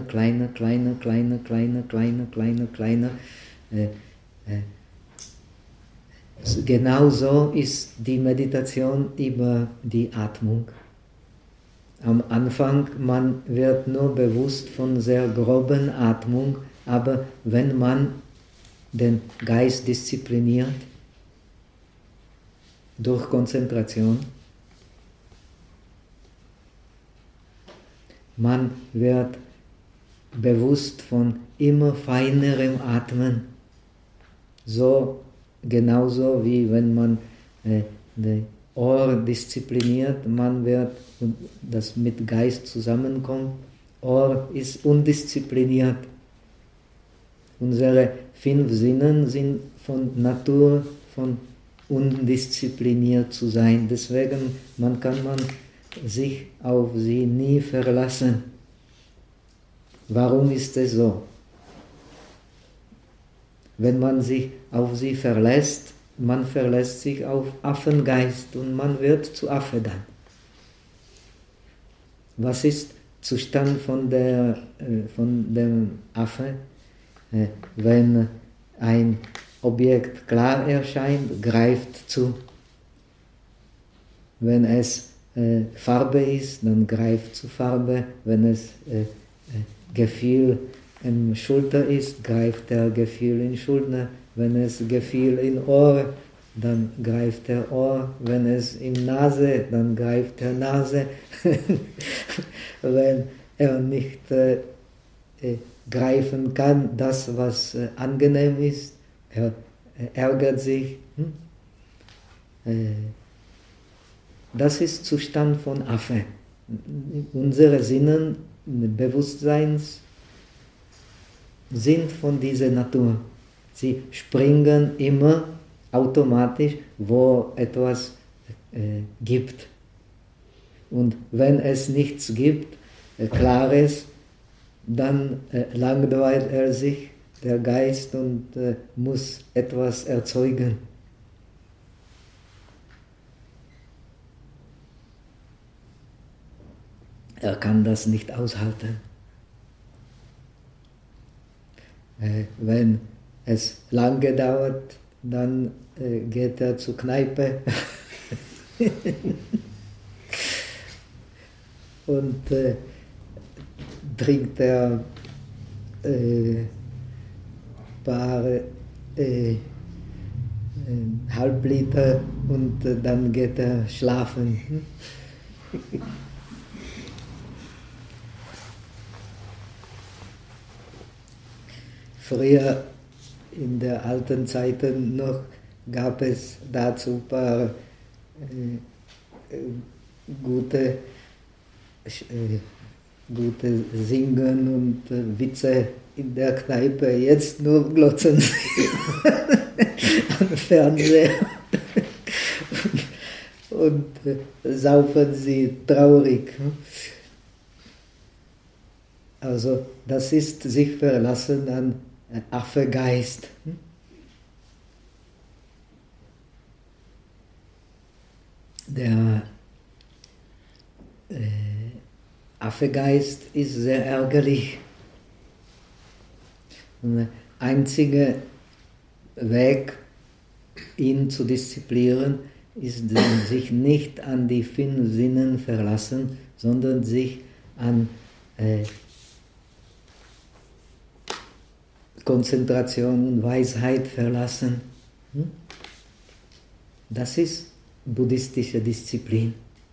Genauso ist die Meditation über die Atmung. Am Anfang, man wird nur bewusst von sehr groben Atmung, aber wenn man den Geist diszipliniert, durch Konzentration, man wird bewusst von immer feinerem Atmen, so genauso wie wenn man das Ohr diszipliniert, man wird, das mit Geist zusammenkommt, Ohr ist undiszipliniert. Unsere 5 Sinnen sind von Natur, von undiszipliniert zu sein. Deswegen kann man sich auf sie nie verlassen. Warum ist es so? Wenn man sich auf sie verlässt, man verlässt sich auf Affengeist und man wird zu Affe dann. Was ist Zustand von dem Affe? Wenn ein Objekt klar erscheint, greift zu. Wenn es Farbe ist, dann greift zu Farbe. Wenn es Gefühl im Schulter ist, greift der Gefühl in Schulter. Wenn es Gefühl in Ohr, dann greift der Ohr. Wenn es in Nase, dann greift der Nase. Wenn er nicht greifen kann, das, was angenehm ist, er ärgert sich. Das ist Zustand von Affe. Unsere Sinnen, Bewusstseins sind von dieser Natur. Sie springen immer automatisch, wo etwas gibt. Und wenn es nichts gibt, Klares, dann langweilt er sich, der Geist, und muss etwas erzeugen. Er kann das nicht aushalten. Wenn es lange dauert, dann geht er zur Kneipe und trinkt er paar Halbliter und dann geht er schlafen. Früher, in der alten Zeiten noch, gab es dazu ein paar gute Singen und Witze in der Kneipe. Jetzt nur glotzen sie am Fernseher und saufen sie traurig. Also das ist sich verlassen an Affegeist. Der Affegeist ist sehr ärgerlich. Und der einzige Weg, ihn zu disziplinieren, ist, sich nicht an die 5 Sinnen verlassen, sondern sich an Konzentration und Weisheit verlassen. Das ist buddhistische Disziplin.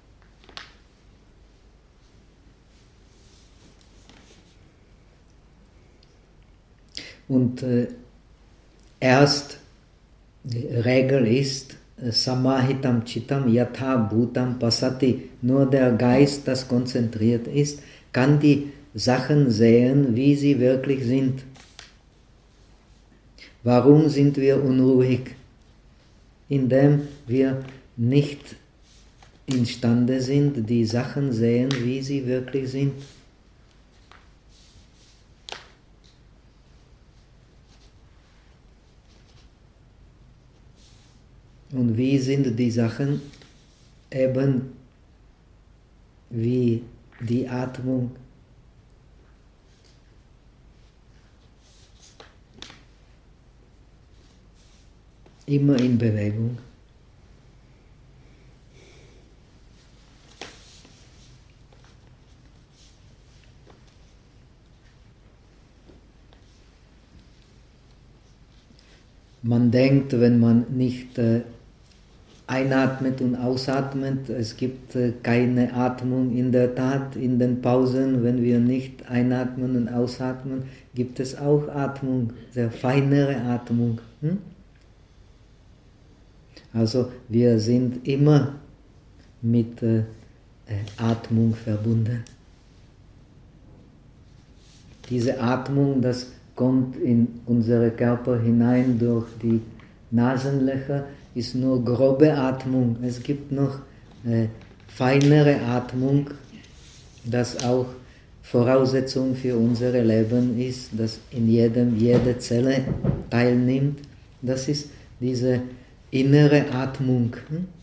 Und erst die Regel ist Samahitam Chitam Yatha Bhutam Pasati. Nur der Geist, das konzentriert ist, kann die Sachen sehen, wie sie wirklich sind. Warum sind wir unruhig? Indem wir nicht imstande sind, die Sachen sehen, wie sie wirklich sind. Und wie sind die Sachen? Eben wie die Atmung. Immer in Bewegung. Man denkt, wenn man nicht einatmet und ausatmet, es gibt keine Atmung. In der Tat, in den Pausen, wenn wir nicht einatmen und ausatmen, gibt es auch Atmung, sehr feinere Atmung. Also wir sind immer mit Atmung verbunden. Diese Atmung, das kommt in unseren Körper hinein durch die Nasenlöcher, ist nur grobe Atmung. Es gibt noch feinere Atmung, das auch Voraussetzung für unser Leben ist, das in jede Zelle teilnimmt. Das ist diese innere Atmung.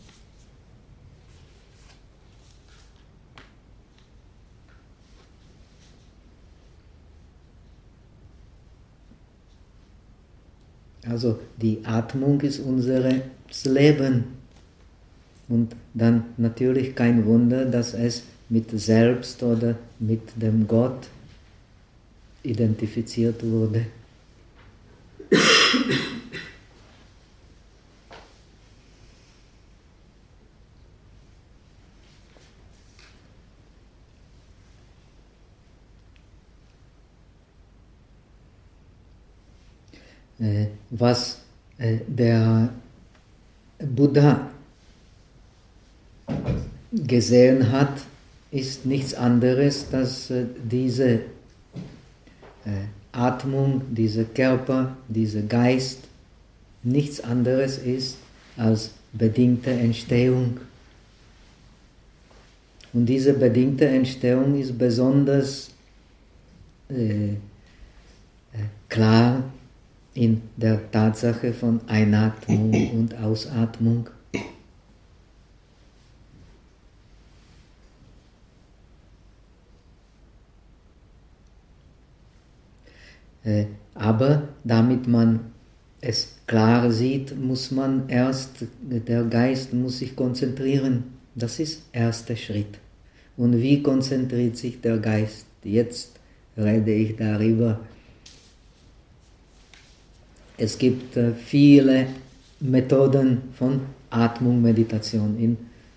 Also die Atmung ist unser Leben. Und dann natürlich kein Wunder, dass es mit Selbst oder mit dem Gott identifiziert wurde. Was der Buddha gesehen hat, ist nichts anderes, dass diese Atmung, dieser Körper, dieser Geist nichts anderes ist als bedingte Entstehung. Und diese bedingte Entstehung ist besonders klar in der Tatsache von Einatmung und Ausatmung. Aber damit man es klar sieht, muss man erst, der Geist muss sich konzentrieren. Das ist der erste Schritt. Und wie konzentriert sich der Geist? Jetzt rede ich darüber. Es gibt viele Methoden von Atmung-Meditation.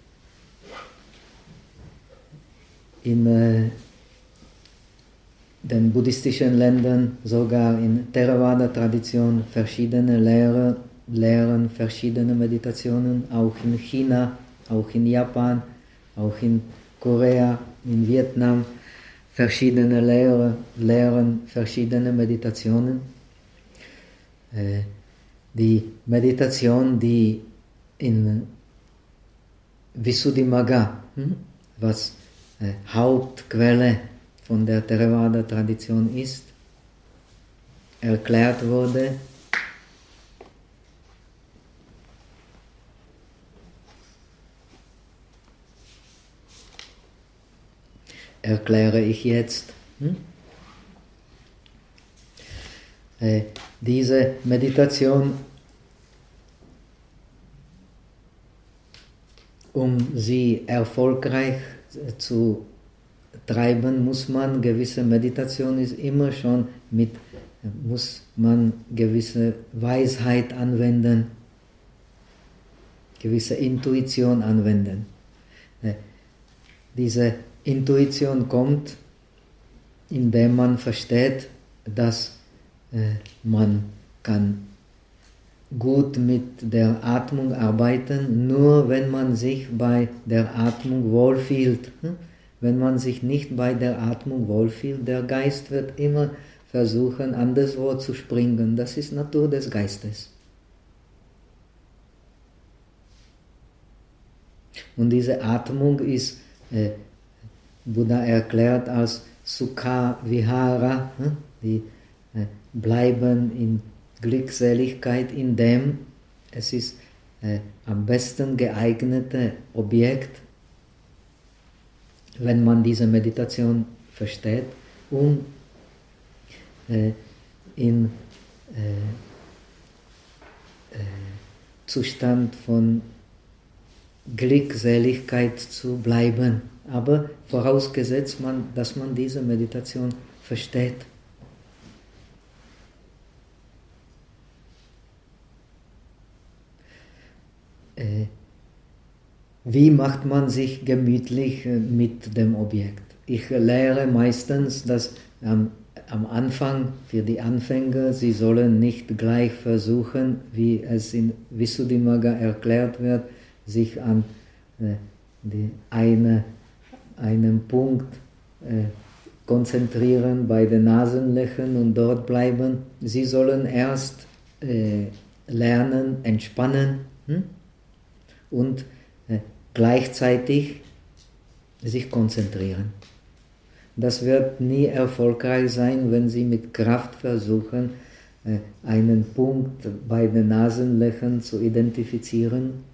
In den buddhistischen Ländern, sogar in Theravada-Tradition, verschiedene Lehrer lehren verschiedene Meditationen, auch in China, auch in Japan, auch in Korea, in Vietnam. Verschiedene Lehrer lehren verschiedene Meditationen. Die Meditation, die in Visuddhimagga, was Hauptquelle von der Theravada-Tradition ist, erklärt wurde, erkläre ich jetzt. Diese Meditation, um sie erfolgreich zu treiben, muss man gewisse Meditation ist immer schon muss man gewisse Weisheit anwenden, gewisse Intuition anwenden. Diese Intuition kommt, indem man versteht, dass man kann gut mit der Atmung arbeiten, nur wenn man sich bei der Atmung wohlfühlt. Wenn man sich nicht bei der Atmung wohlfühlt, der Geist wird immer versuchen, anderswo zu springen. Das ist Natur des Geistes. Und diese Atmung ist, Buddha erklärt als Sukha Vihara, die bleiben in Glückseligkeit, indem es ist am besten geeignete Objekt, wenn man diese Meditation versteht, um in Zustand von Glückseligkeit zu bleiben. Aber vorausgesetzt, dass man diese Meditation versteht. Wie macht man sich gemütlich mit dem Objekt? Ich lehre meistens, dass am Anfang für die Anfänger, sie sollen nicht gleich versuchen, wie es in Visuddhimagga erklärt wird, sich an einem Punkt konzentrieren, bei den Nasenlöchern und dort bleiben. Sie sollen erst lernen, entspannen und gleichzeitig sich konzentrieren. Das wird nie erfolgreich sein, wenn Sie mit Kraft versuchen, einen Punkt bei den Nasenlöchern zu identifizieren.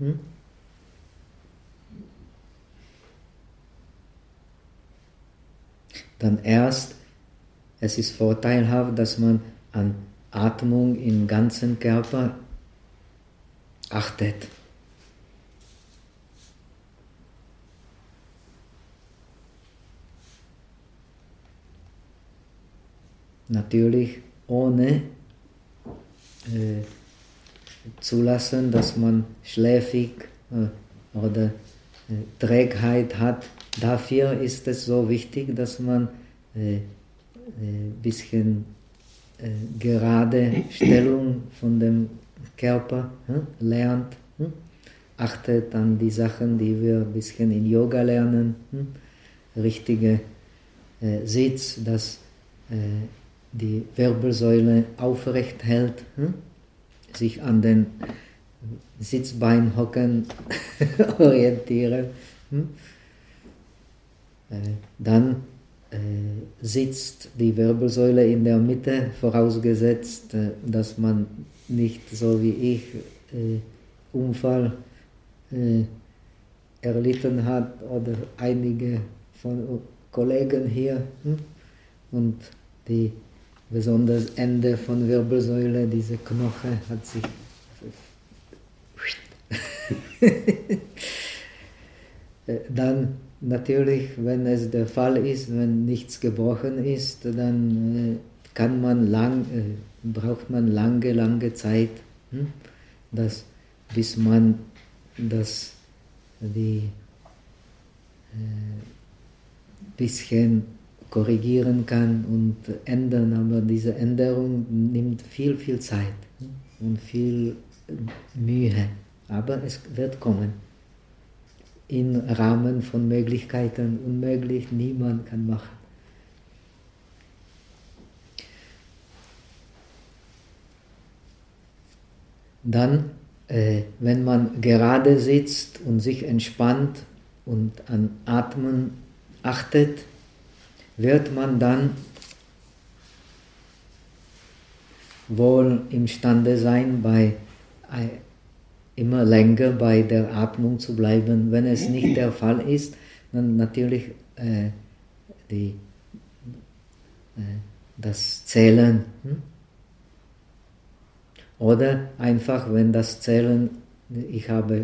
Dann erst, es ist vorteilhaft, dass man an Atmung im ganzen Körper achtet. Natürlich ohne zulassen, dass man schläfrig oder Trägheit hat. Dafür ist es so wichtig, dass man bisschen gerade Stellung von dem Körper lernt. Achtet an die Sachen, die wir ein bisschen in Yoga lernen. Richtige Sitz, dass die Wirbelsäule aufrecht hält, sich an den Sitzbeinhocken orientieren. Dann sitzt die Wirbelsäule in der Mitte, vorausgesetzt, dass man nicht so wie ich Unfall erlitten hat oder einige von Kollegen hier und die besonders Ende von Wirbelsäule, diese Knoche hat sich dann natürlich, wenn es der Fall ist, wenn nichts gebrochen ist, dann braucht man lange Zeit, bis man bisschen korrigieren kann und ändern, aber diese Änderung nimmt viel Zeit und viel Mühe, aber es wird kommen. Im Rahmen von Möglichkeiten unmöglich, niemand kann machen. Dann, wenn man gerade sitzt und sich entspannt und an Atmen achtet, wird man dann wohl imstande sein, immer länger bei der Atmung zu bleiben. Wenn es nicht der Fall ist, dann natürlich das Zählen. Oder einfach, wenn das Zählen, ich habe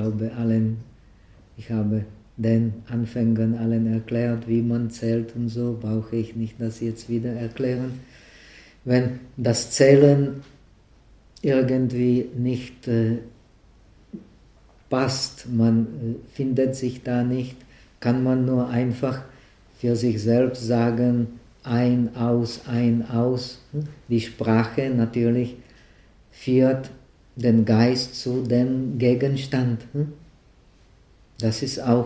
den Anfängern allen erklärt, wie man zählt und so, brauche ich nicht das jetzt wieder erklären. Wenn das Zählen irgendwie nicht passt, man findet sich da nicht, kann man nur einfach für sich selbst sagen, ein, aus. Die Sprache natürlich führt den Geist zu dem Gegenstand. Das ist auch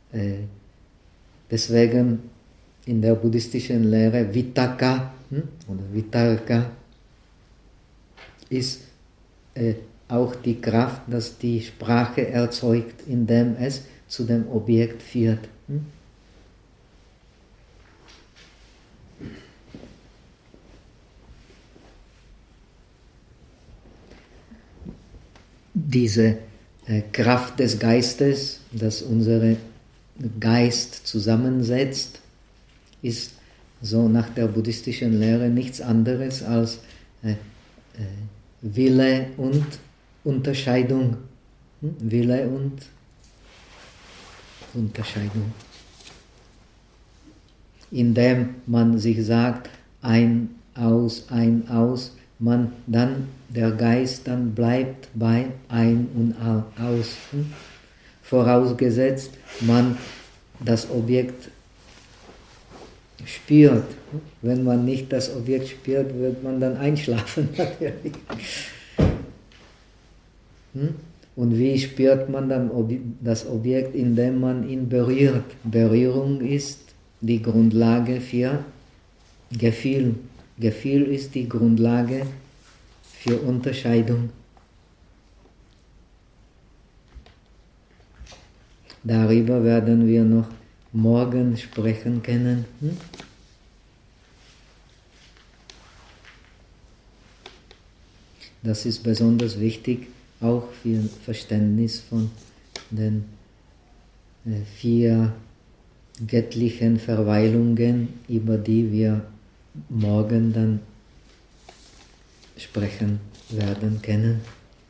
deswegen in der buddhistischen Lehre Vitakka oder Vitarka ist auch die Kraft, dass die Sprache erzeugt, indem es zu dem Objekt führt. Diese Kraft des Geistes, das unseren Geist zusammensetzt, ist so nach der buddhistischen Lehre nichts anderes als Wille und Unterscheidung. Wille und Unterscheidung. Indem man sich sagt, ein, aus, der Geist dann bleibt bei ein und aus. Vorausgesetzt, man das Objekt spürt. Wenn man nicht das Objekt spürt, wird man dann einschlafen natürlich. Und wie spürt man dann das Objekt, indem man ihn berührt? Berührung ist die Grundlage für Gefühl. Gefühl ist die Grundlage für Unterscheidung. Darüber werden wir noch morgen sprechen können. das ist besonders wichtig, auch für Verständnis von den 4 göttlichen Verweilungen, über die wir morgen dann sprechen werden können.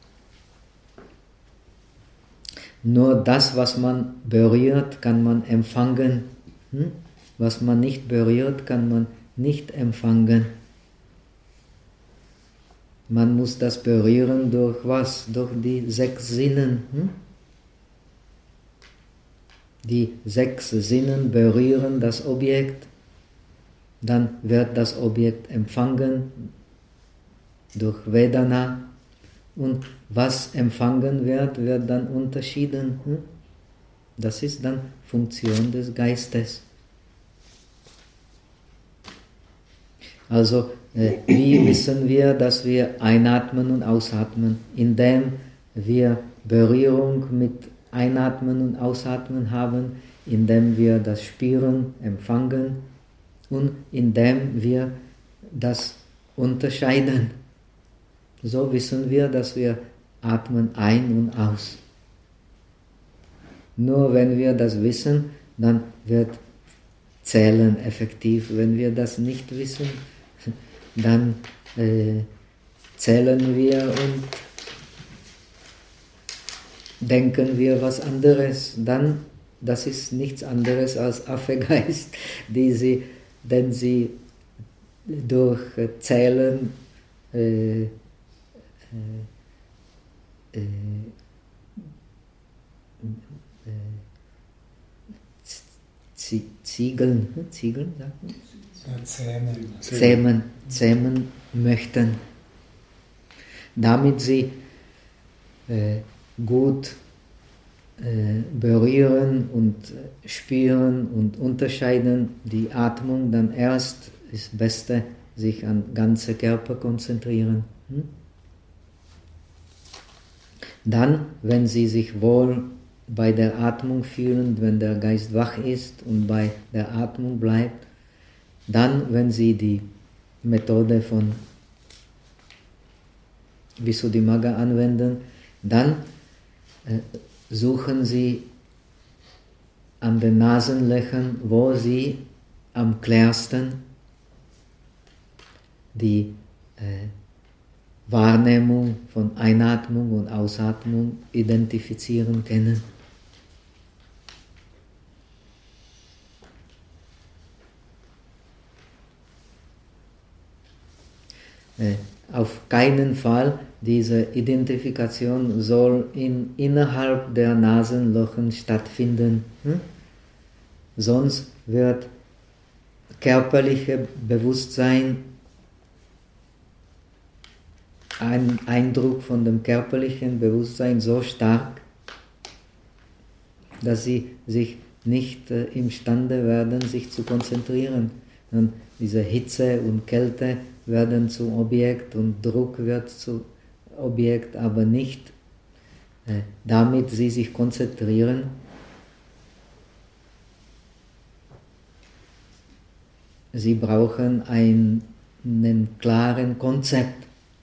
Nur das, was man berührt, kann man empfangen. Was man nicht berührt, kann man nicht empfangen. Man muss das berühren durch was? Durch die 6 Sinnen. Die 6 Sinnen berühren das Objekt, dann wird das Objekt empfangen durch Vedana und was empfangen wird, wird dann unterschieden. Das ist dann Funktion des Geistes. Also, wie wissen wir, dass wir einatmen und ausatmen? Indem wir Berührung mit Einatmen und Ausatmen haben, indem wir das spüren, empfangen und indem wir das unterscheiden. So wissen wir, dass wir atmen ein und aus. Nur wenn wir das wissen, dann wird Zählen effektiv. Wenn wir das nicht wissen, dann zählen wir und denken wir was anderes. Dann, das ist nichts anderes als Affegeist, den sie durch Zählen Ziegeln, sagt man? Zähmen möchten, damit sie gut berühren und spüren und unterscheiden die Atmung, dann erst ist das Beste, sich an ganze Körper konzentrieren. Dann, wenn sie sich wohl bei der Atmung fühlen, wenn der Geist wach ist und bei der Atmung bleibt, dann, wenn sie die Methode von Visuddhimagga anwenden, dann suchen sie an den Nasenlöchern, wo sie am klarsten die Wahrnehmung von Einatmung und Ausatmung identifizieren können. Auf keinen Fall diese Identifikation soll innerhalb der Nasenlöcher stattfinden. Sonst wird körperliches Bewusstsein, ein Eindruck von dem körperlichen Bewusstsein so stark, dass sie sich nicht imstande werden, sich zu konzentrieren. Und diese Hitze und Kälte werden zum Objekt und Druck wird zu Objekt, aber nicht damit sie sich konzentrieren. Sie brauchen einen klaren Konzept.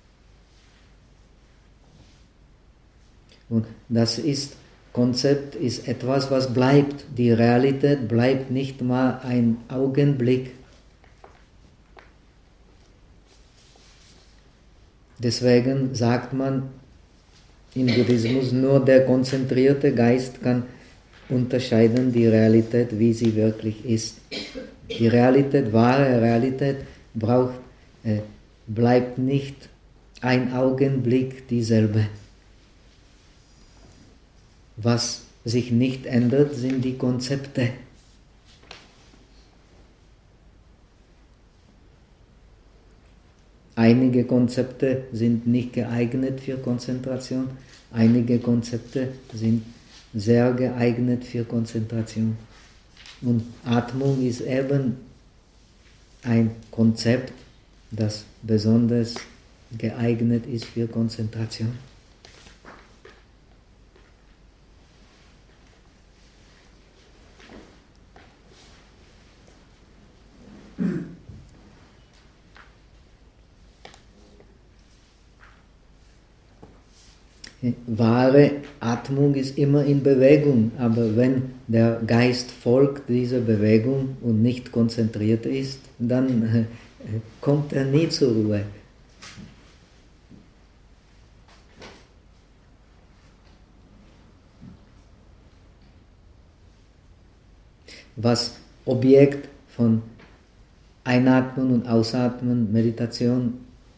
Und das Konzept ist etwas, was bleibt. Die Realität bleibt nicht mal ein Augenblick. Deswegen sagt man im Buddhismus, nur der konzentrierte Geist kann unterscheiden die Realität, wie sie wirklich ist. Die Realität, wahre Realität, bleibt nicht ein Augenblick dieselbe. Was sich nicht ändert, sind die Konzepte. Einige Konzepte sind nicht geeignet für Konzentration, einige Konzepte sind sehr geeignet für Konzentration. Und Atmung ist eben ein Konzept, das besonders geeignet ist für Konzentration. wahre Atmung ist immer in Bewegung, aber wenn der Geist folgt dieser Bewegung und nicht konzentriert ist, dann kommt er nie zur Ruhe. Was Objekt von Einatmen und Ausatmen, Meditation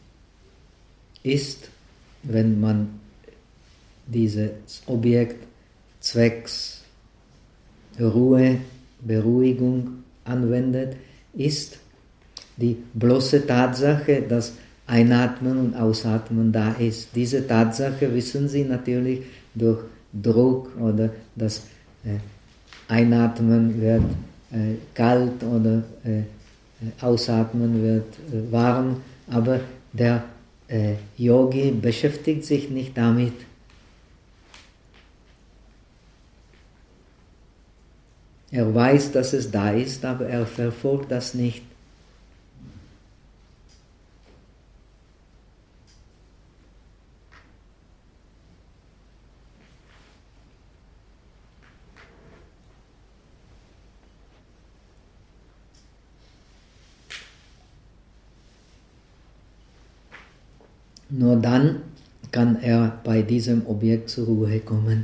ist, wenn man dieses Objekt zwecks Ruhe, Beruhigung anwendet, ist die bloße Tatsache, dass Einatmen und Ausatmen da ist. Diese Tatsache wissen Sie natürlich durch Druck oder das Einatmen wird kalt oder Ausatmen wird warm, aber der Yogi beschäftigt sich nicht damit. Er weiß, dass es da ist, aber er verfolgt das nicht. Nur dann kann er bei diesem Objekt zur Ruhe kommen.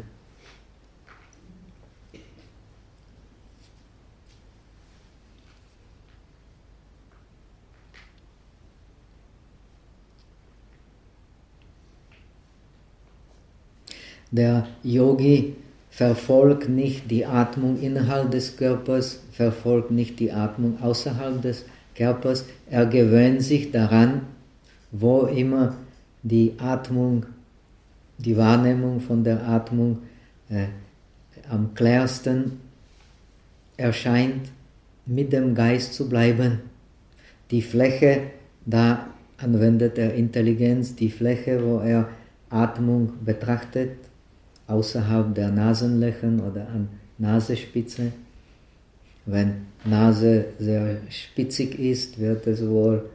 Der Yogi verfolgt nicht die Atmung innerhalb des Körpers, verfolgt nicht die Atmung außerhalb des Körpers. Er gewöhnt sich daran, wo immer die Atmung, die Wahrnehmung von der Atmung am klarsten erscheint, mit dem Geist zu bleiben. Die Fläche, da anwendet er Intelligenz, die Fläche, wo er Atmung betrachtet, außerhalb der Nasenlöcher oder an Nasenspitze. Wenn Nase sehr spitzig ist, wird es wohl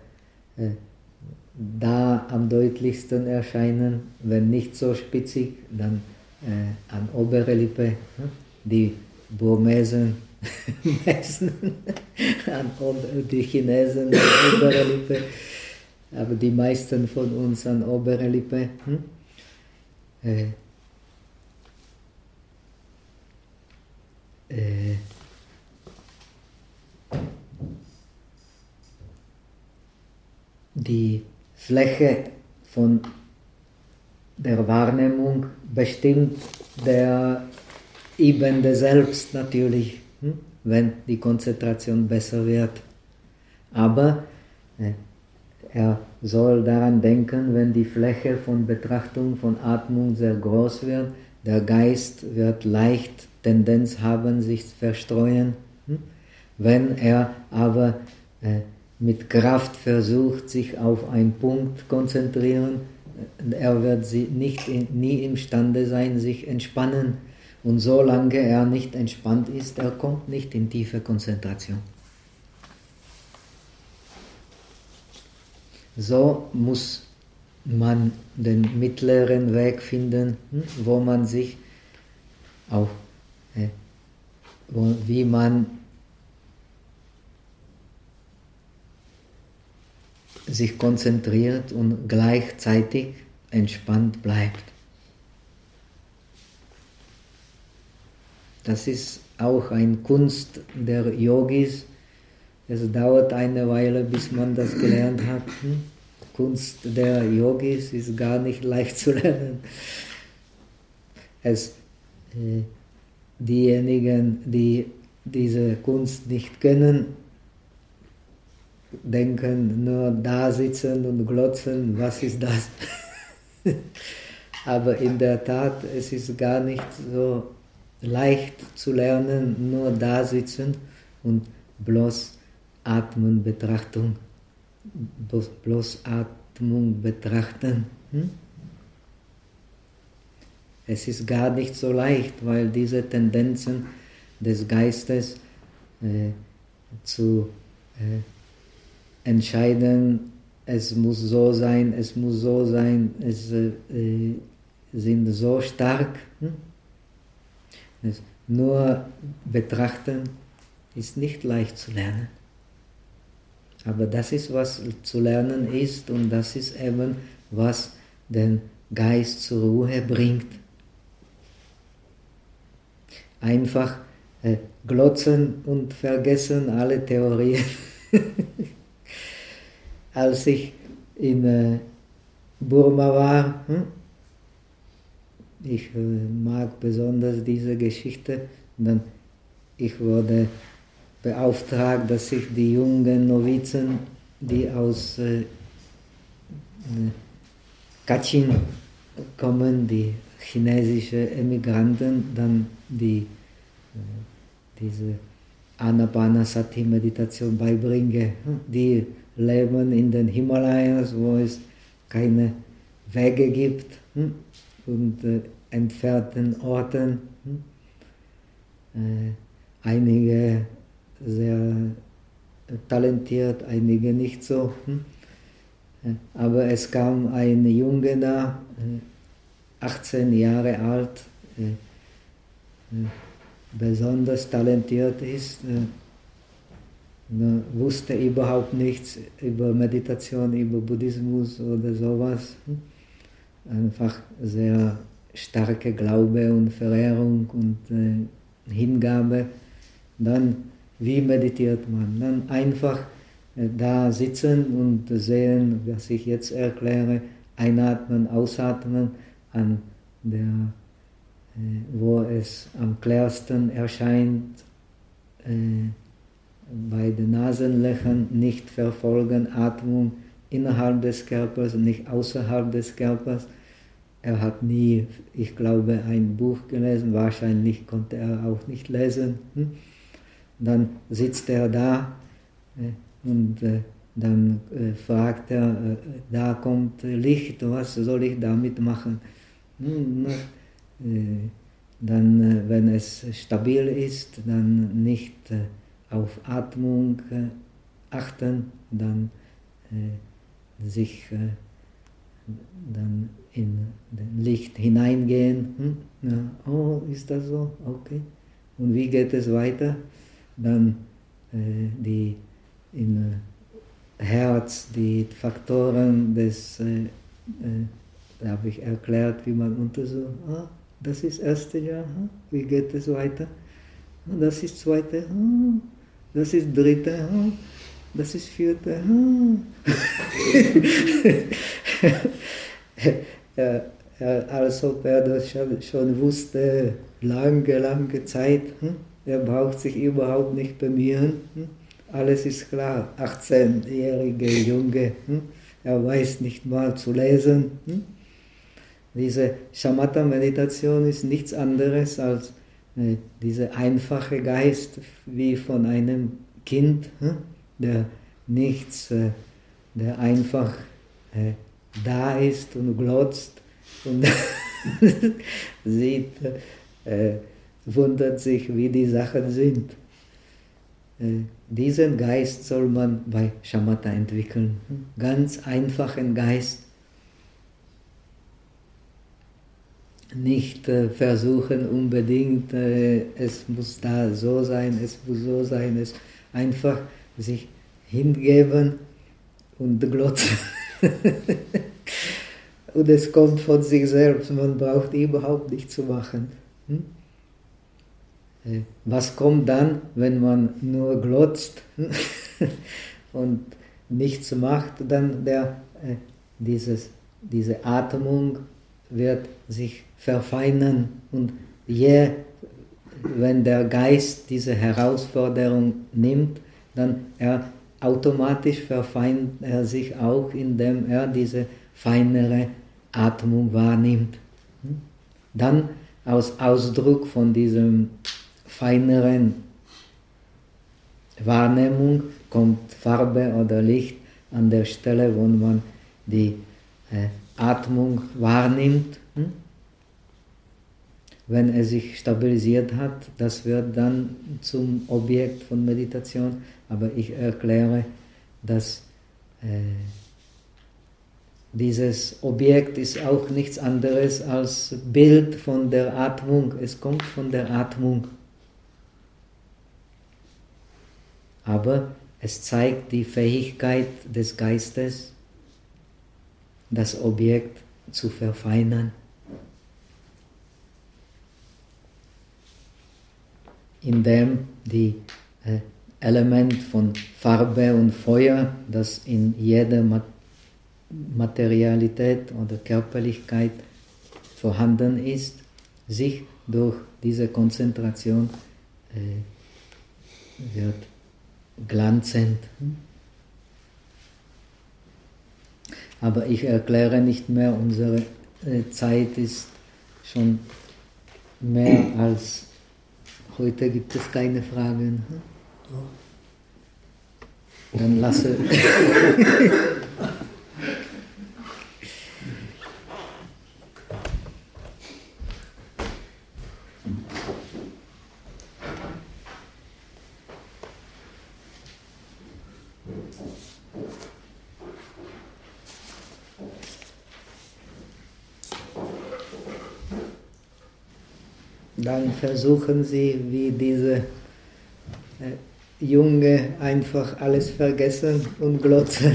da am deutlichsten erscheinen. Wenn nicht so spitzig, dann an obere Lippe. Die Burmesen messen die Chinesen an obere Lippe, aber die meisten von uns an obere Lippe. Die Fläche von der Wahrnehmung bestimmt der Übende selbst natürlich, wenn die Konzentration besser wird. Aber er soll daran denken, wenn die Fläche von Betrachtung von Atmung sehr groß wird, der Geist wird leicht Tendenz haben, sich zu verstreuen. Wenn er aber mit Kraft versucht, sich auf einen Punkt zu konzentrieren, er wird nie imstande sein, sich entspannen. Und solange er nicht entspannt ist, er kommt nicht in tiefe Konzentration. So muss man den mittleren Weg finden, wo man sich wie man sich konzentriert und gleichzeitig entspannt bleibt. Das ist auch eine Kunst der Yogis. Es dauert eine Weile, bis man das gelernt hat. Kunst der Yogis ist gar nicht leicht zu lernen. Diejenigen, die diese Kunst nicht können, denken nur da sitzen und glotzen, was ist das? Aber in der Tat, es ist gar nicht so leicht zu lernen, nur da sitzen und bloß Atmung betrachten. Es ist gar nicht so leicht, weil diese Tendenzen des Geistes zu entscheiden, es muss so sein, sind so stark. Nur betrachten ist nicht leicht zu lernen. Aber das ist, was zu lernen ist, und das ist eben, was den Geist zur Ruhe bringt. Einfach glotzen und vergessen alle Theorien. Als ich in Burma war, ich mag besonders diese Geschichte, dann ich wurde beauftragt, dass ich die jungen Novizen, die aus Kachin kommen, die chinesische Emigranten, dann diese Anapanasati-Meditation beibringe. Die leben in den Himalayas, wo es keine Wege gibt, und entfernten Orten. Einige sehr talentiert, einige nicht so. Aber es kam ein Junge da, 18 Jahre alt, besonders talentiert ist, wusste überhaupt nichts über Meditation, über Buddhismus oder sowas. Einfach sehr starke Glaube und Verehrung und Hingabe. Dann, wie meditiert man? Dann einfach da sitzen und sehen, was ich jetzt erkläre, einatmen, ausatmen, an der, wo es am klarsten erscheint, bei den Nasenlöchern nicht verfolgen, Atmung innerhalb des Körpers, nicht außerhalb des Körpers. Er hat nie, ich glaube, ein Buch gelesen, wahrscheinlich konnte er auch nicht lesen. Dann sitzt er da und dann fragt er, da kommt Licht, was soll ich damit machen? Dann, wenn es stabil ist, dann nicht auf Atmung achten, dann sich dann in das Licht hineingehen. Ja, oh, ist das so? Okay. Und wie geht es weiter? Dann die im Herz, die Faktoren des, da habe ich erklärt, wie man untersucht. Ah, das ist das erste Jahr. Wie geht es weiter? Ah, das ist das zweite. Ah, das ist das dritte. Ah, das ist das vierte. Als ob er das schon wusste, lange Zeit. Er braucht sich überhaupt nicht bemühen. Alles ist klar. 18-jährige Junge, er weiß nicht mal zu lesen. Diese Shamatha-Meditation ist nichts anderes als dieser einfache Geist wie von einem Kind, der nichts, der einfach da ist und glotzt und sieht, wundert sich, wie die Sachen sind. Diesen Geist soll man bei Shamatha entwickeln. Ganz einfachen Geist. Nicht versuchen unbedingt, es muss da so sein, es muss so sein. Es einfach sich hingeben und glotzen. Und es kommt von sich selbst, man braucht überhaupt nichts zu machen. Was kommt dann, wenn man nur glotzt und nichts macht? Dann diese Atmung wird sich verfeinern, und wenn der Geist diese Herausforderung nimmt, dann automatisch verfeinert er sich auch, indem er diese feinere Atmung wahrnimmt. Dann als Ausdruck von diesem feineren Wahrnehmung kommt Farbe oder Licht an der Stelle, wo man die Atmung wahrnimmt. Wenn er sich stabilisiert hat, das wird dann zum Objekt von Meditation. Aber ich erkläre, dass dieses Objekt ist auch nichts anderes als Bild von der Atmung. Es kommt von der Atmung. Aber es zeigt die Fähigkeit des Geistes, das Objekt zu verfeinern. Indem die Element von Farbe und Feuer, das in jeder Materialität oder Körperlichkeit vorhanden ist, sich durch diese Konzentration wird glanzend. Aber ich erkläre nicht mehr, unsere Zeit ist schon mehr als heute. Gibt es keine Fragen. Dann lasse Dann versuchen Sie, wie diese Junge, einfach alles vergessen und glotzen.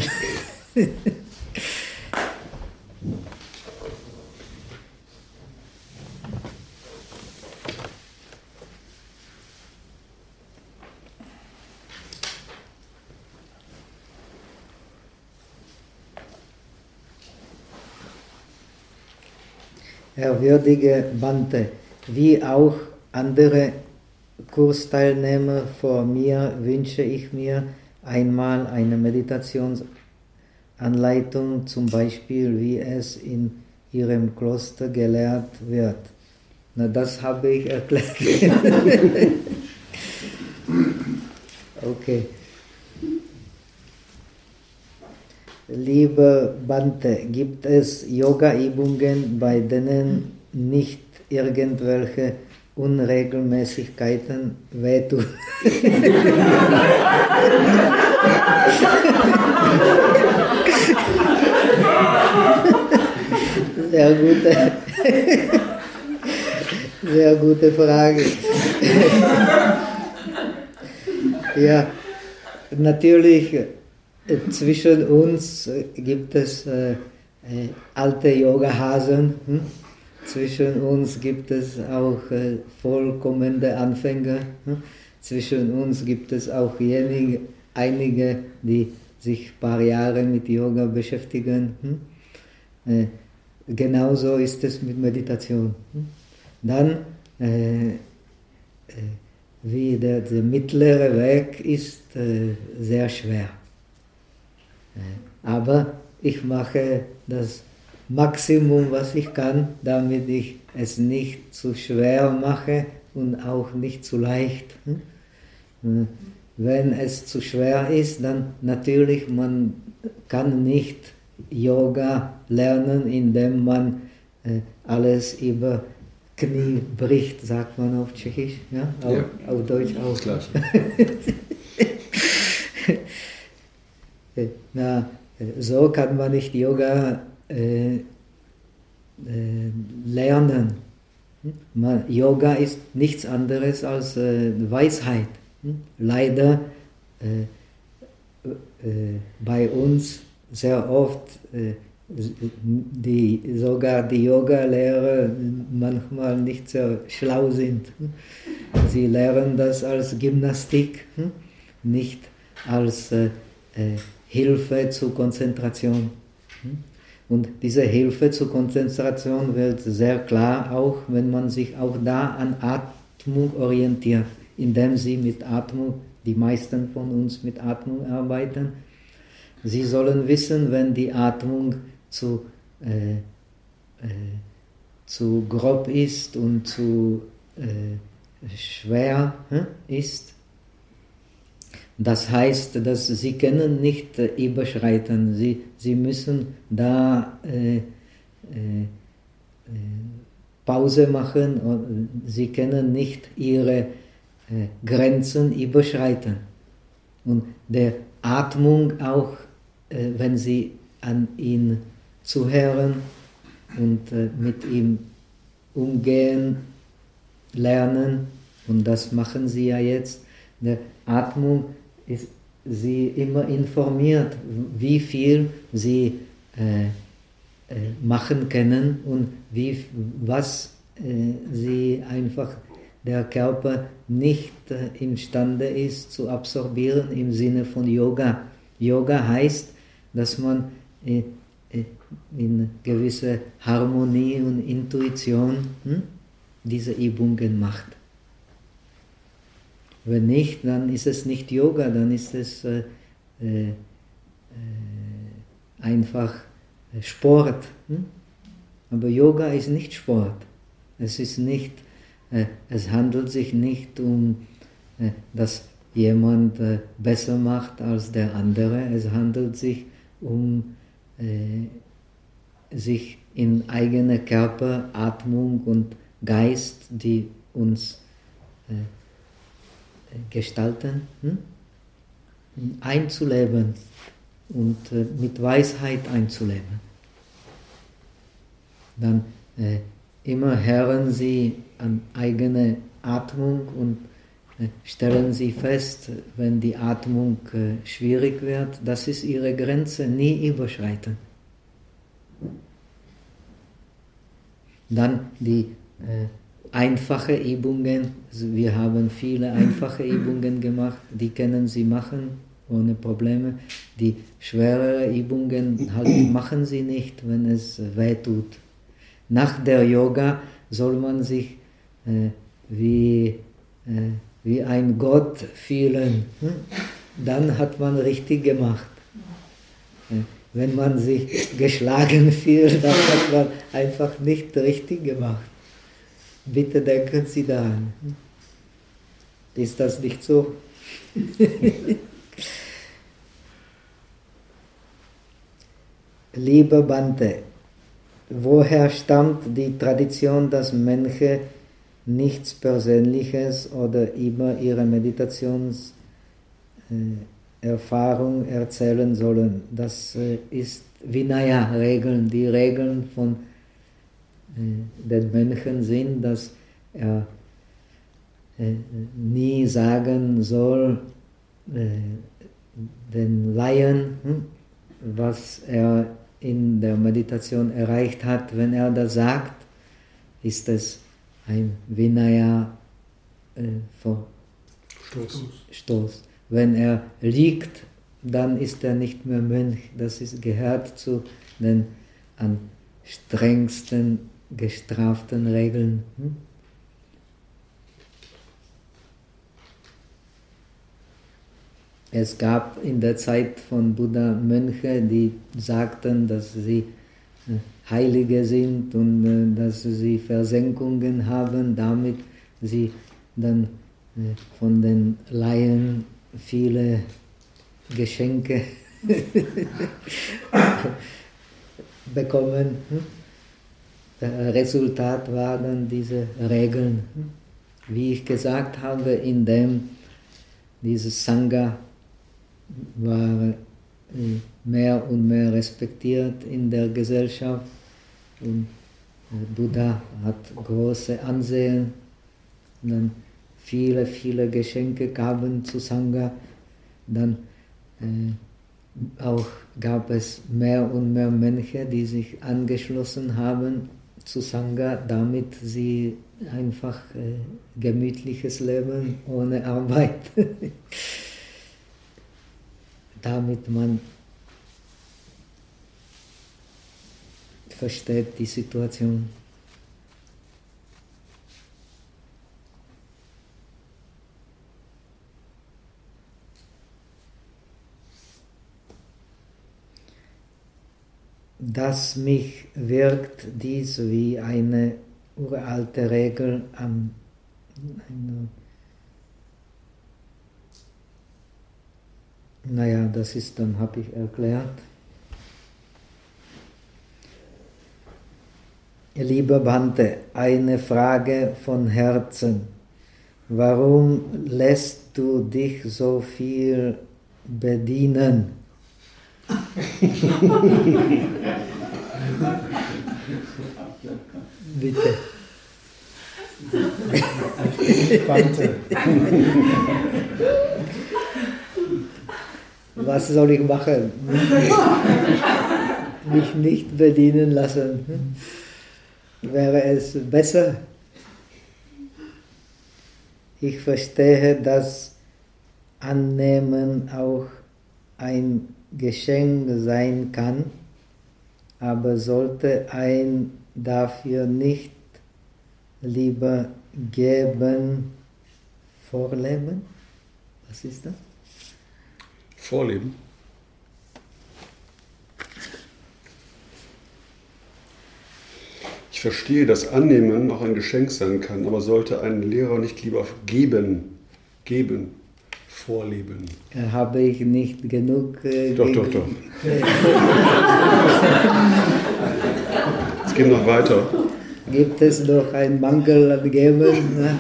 Herr würdige Bhante, wie auch andere Kursteilnehmer vor mir wünsche ich mir einmal eine Meditationsanleitung, zum Beispiel wie es in Ihrem Kloster gelehrt wird. Na, das habe ich erklärt. Okay. Lieber Bhante, gibt es Yoga-Übungen, bei denen nicht irgendwelche Unregelmäßigkeiten wehtun? Sehr gute Frage. Ja, natürlich, zwischen uns gibt es alte Yoga-Hasen. Zwischen uns gibt es auch vollkommene Anfänger. Zwischen uns gibt es auch einige, die sich ein paar Jahre mit Yoga beschäftigen. Genauso ist es mit Meditation. Dann, wie der mittlere Weg ist sehr schwer. Aber ich mache das Maximum, was ich kann, damit ich es nicht zu schwer mache und auch nicht zu leicht. Wenn es zu schwer ist, dann natürlich, man kann nicht Yoga lernen, indem man alles über Knie bricht, sagt man auf Tschechisch, ja? Auf Deutsch auch. Klar. Na, so kann man nicht Yoga lernen. Yoga ist nichts anderes als Weisheit. Leider bei uns sehr oft sogar die Yoga-Lehrer manchmal nicht sehr schlau sind. Sie lernen das als Gymnastik, nicht als Hilfe zur Konzentration. Und diese Hilfe zur Konzentration wird sehr klar auch, wenn man sich auch da an Atmung orientiert, indem Sie mit Atmung, die meisten von uns mit Atmung arbeiten. Sie sollen wissen, wenn die Atmung zu grob ist und zu schwer ist. Das heißt, dass Sie können nicht überschreiten. Sie müssen da Pause machen und Sie können nicht Ihre Grenzen überschreiten. Und der Atmung auch, wenn Sie an ihn zuhören und mit ihm umgehen lernen. Und das machen sie ja jetzt. Die Atmung ist sie immer informiert, wie viel sie machen können und was sie einfach der Körper nicht imstande ist zu absorbieren im Sinne von Yoga. Yoga heißt, dass man in gewisse Harmonie und Intuition diese Übungen macht. Wenn nicht, dann ist es nicht Yoga, dann ist es einfach Sport. Aber Yoga ist nicht Sport. Es handelt sich nicht um, dass jemand besser macht als der andere. Es handelt sich um sich in eigene Körper, Atmung und Geist, die uns gestalten, einzuleben und mit Weisheit einzuleben. Dann immer hören Sie an eigene Atmung und stellen Sie fest, wenn die Atmung schwierig wird, das ist Ihre Grenze, nie überschreiten. Dann die einfache Übungen, wir haben viele einfache Übungen gemacht, die können Sie machen ohne Probleme. Die schwerere Übungen halt machen Sie nicht, wenn es weh tut. Nach der Yoga soll man sich wie ein Gott fühlen. Dann hat man richtig gemacht. Wenn man sich geschlagen fühlt, dann hat man einfach nicht richtig gemacht. Bitte denken Sie daran. Ist das nicht so? Lieber Bhante, woher stammt die Tradition, dass Mönche nichts Persönliches oder immer ihre Meditationserfahrung erzählen sollen? Das ist Vinaya-Regeln. Die Regeln von den Mönchen sind, dass er nie sagen soll, den Laien, was er in der Meditation erreicht hat. Wenn er das sagt, ist es ein Vinaya-Verstoß. Wenn er liegt, dann ist er nicht mehr Mönch. Das gehört zu den am strengsten gestraften Regeln. Es gab in der Zeit von Buddha Mönche, die sagten, dass sie Heilige sind und dass sie Versenkungen haben, damit sie dann von den Laien viele Geschenke bekommen. Resultat waren diese Regeln. Wie ich gesagt habe, indem dieses Sangha war mehr und mehr respektiert in der Gesellschaft und Buddha hat große Ansehen, dann viele, viele Geschenke gaben zu Sangha, dann auch gab es mehr und mehr Mönche, die sich angeschlossen haben zu Sangha, damit sie einfach gemütliches Leben ohne Arbeit, damit man versteht die Situation. Dass mich wirkt dies wie eine uralte Regel naja, das ist, dann habe ich erklärt. Lieber Bhante, eine Frage von Herzen. Warum lässt du dich so viel bedienen? Bitte. Bante. Was soll ich machen? Mich nicht bedienen lassen. Wäre es besser? Ich verstehe, dass Annehmen auch ein Geschenk sein kann, aber sollte ein dafür nicht lieber geben, vorleben? Was ist das? Vorleben. Ich verstehe, dass Annehmen auch ein Geschenk sein kann, aber sollte ein Lehrer nicht lieber geben, vorleben? Habe ich nicht genug Doch. Es geht noch weiter. Gibt es noch einen Mangel an Geben?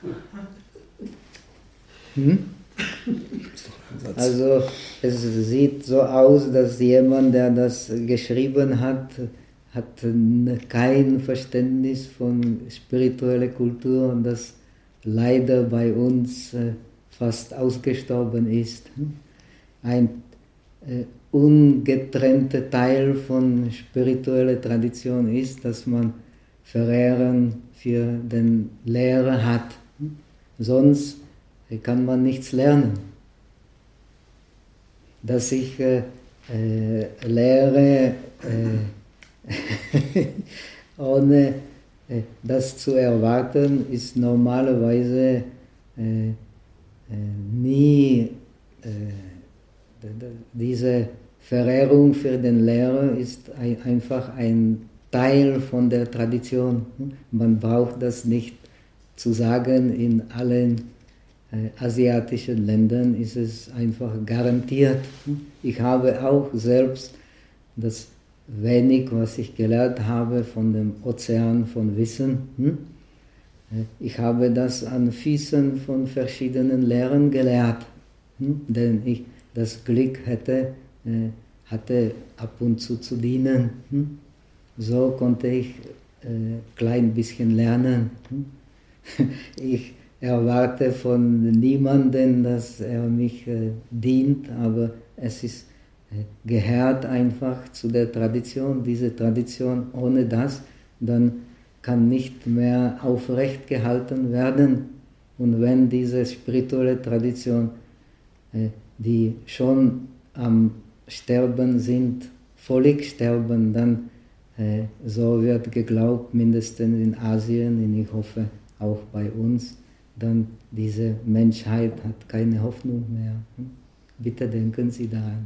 Also es sieht so aus, dass jemand, der das geschrieben hat kein Verständnis von spiritueller Kultur und das leider bei uns fast ausgestorben ist. Ein ungetrennter Teil von spiritueller Tradition ist, dass man Verehrung für den Lehrer hat. Sonst kann man nichts lernen. Dass ich lehre, ohne das zu erwarten, ist normalerweise nie. Diese Verehrung für den Lehrer ist einfach ein Teil von der Tradition. Man braucht das nicht zu sagen, in allen asiatischen Ländern ist es einfach garantiert. Ich habe auch selbst das wenig, was ich gelernt habe von dem Ozean von Wissen, ich habe das an Füßen von verschiedenen Lehrern gelernt, denn ich das Glück hatte ab und zu dienen. So konnte ich klein bisschen lernen. Ich erwarte von niemandem, dass er mich dient, aber es ist gehört einfach zu der Tradition. Diese Tradition, ohne das, dann kann nicht mehr aufrecht gehalten werden. Und wenn diese spirituelle Tradition, die schon am Sterben sind, völlig sterben, dann so wird geglaubt, mindestens in Asien, und ich hoffe auch bei uns, dann diese Menschheit hat keine Hoffnung mehr. Bitte denken Sie daran.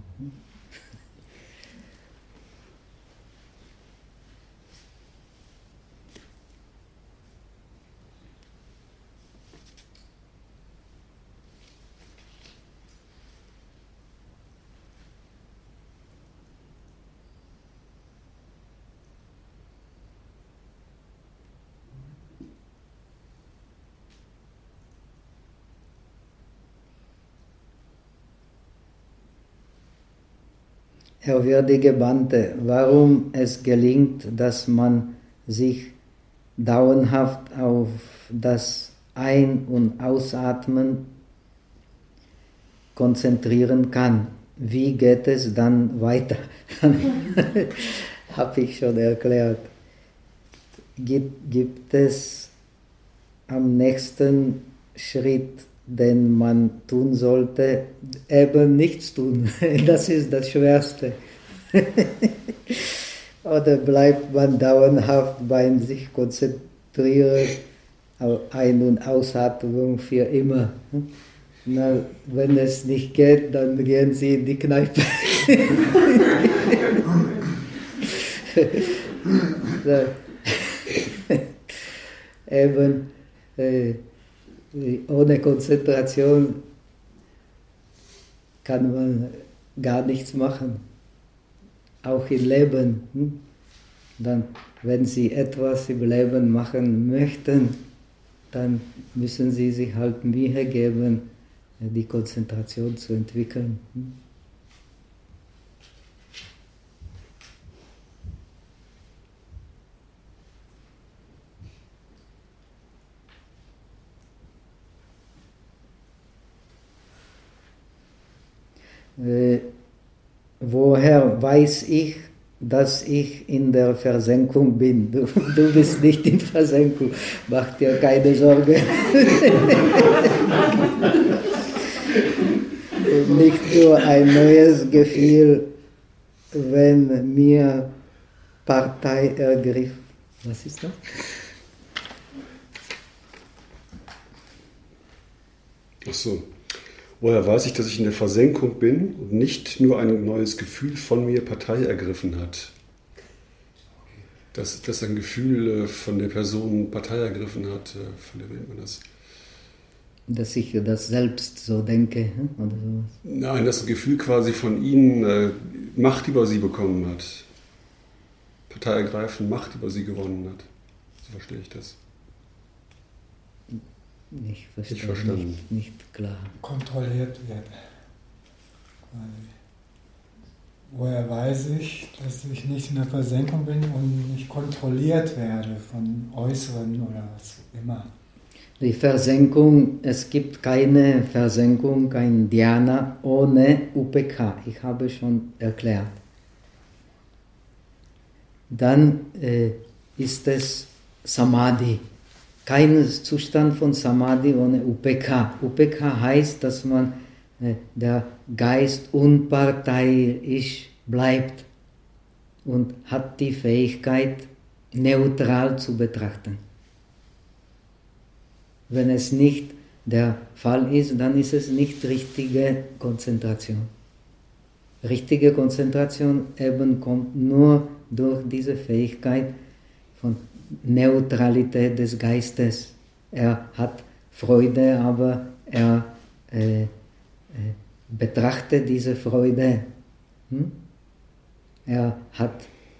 Ehrwürdige Bhante, warum es gelingt, dass man sich dauerhaft auf das Ein- und Ausatmen konzentrieren kann? Wie geht es dann weiter? Habe ich schon erklärt. Gibt es am nächsten Schritt, den man tun sollte, eben nichts tun? Das ist das Schwerste. Oder bleibt man dauerhaft beim sich konzentrieren auf Ein- und Ausatmung für immer? Na, wenn es nicht geht, dann gehen Sie in die Kneipe. Eben ohne Konzentration kann man gar nichts machen, auch im Leben. Dann, wenn Sie etwas im Leben machen möchten, dann müssen Sie sich halt Mühe geben, die Konzentration zu entwickeln. woher weiß ich, dass ich in der Versenkung bin? Du bist nicht in Versenkung, mach dir keine Sorge. Und nicht nur ein neues Gefühl, wenn mir Partei ergriff. Was ist das? Ach so. Woher weiß ich, dass ich in der Versenkung bin und nicht nur ein neues Gefühl von mir Partei ergriffen hat? Dass ein Gefühl von der Person Partei ergriffen hat, von der nennt man das? Dass ich das selbst so denke, oder sowas? Nein, dass ein Gefühl quasi von Ihnen Macht über Sie bekommen hat. Partei ergreifen, Macht über Sie gewonnen hat. So verstehe ich das. Ich verstehe Nicht verstanden. Nicht klar. Kontrolliert wird. Quasi. Woher weiß ich, dass ich nicht in der Versenkung bin und nicht kontrolliert werde von Äußeren oder was immer? Die Versenkung, es gibt keine Versenkung, kein Dhyana ohne UPK. Ich habe schon erklärt. Dann ist es Samadhi. Kein Zustand von Samadhi ohne UPK. UPK heißt, dass man der Geist unparteiisch bleibt und hat die Fähigkeit, neutral zu betrachten. Wenn es nicht der Fall ist, dann ist es nicht richtige Konzentration. Richtige Konzentration eben kommt nur durch diese Fähigkeit von Neutralität des Geistes. Er hat Freude, aber er betrachtet diese Freude. Er hat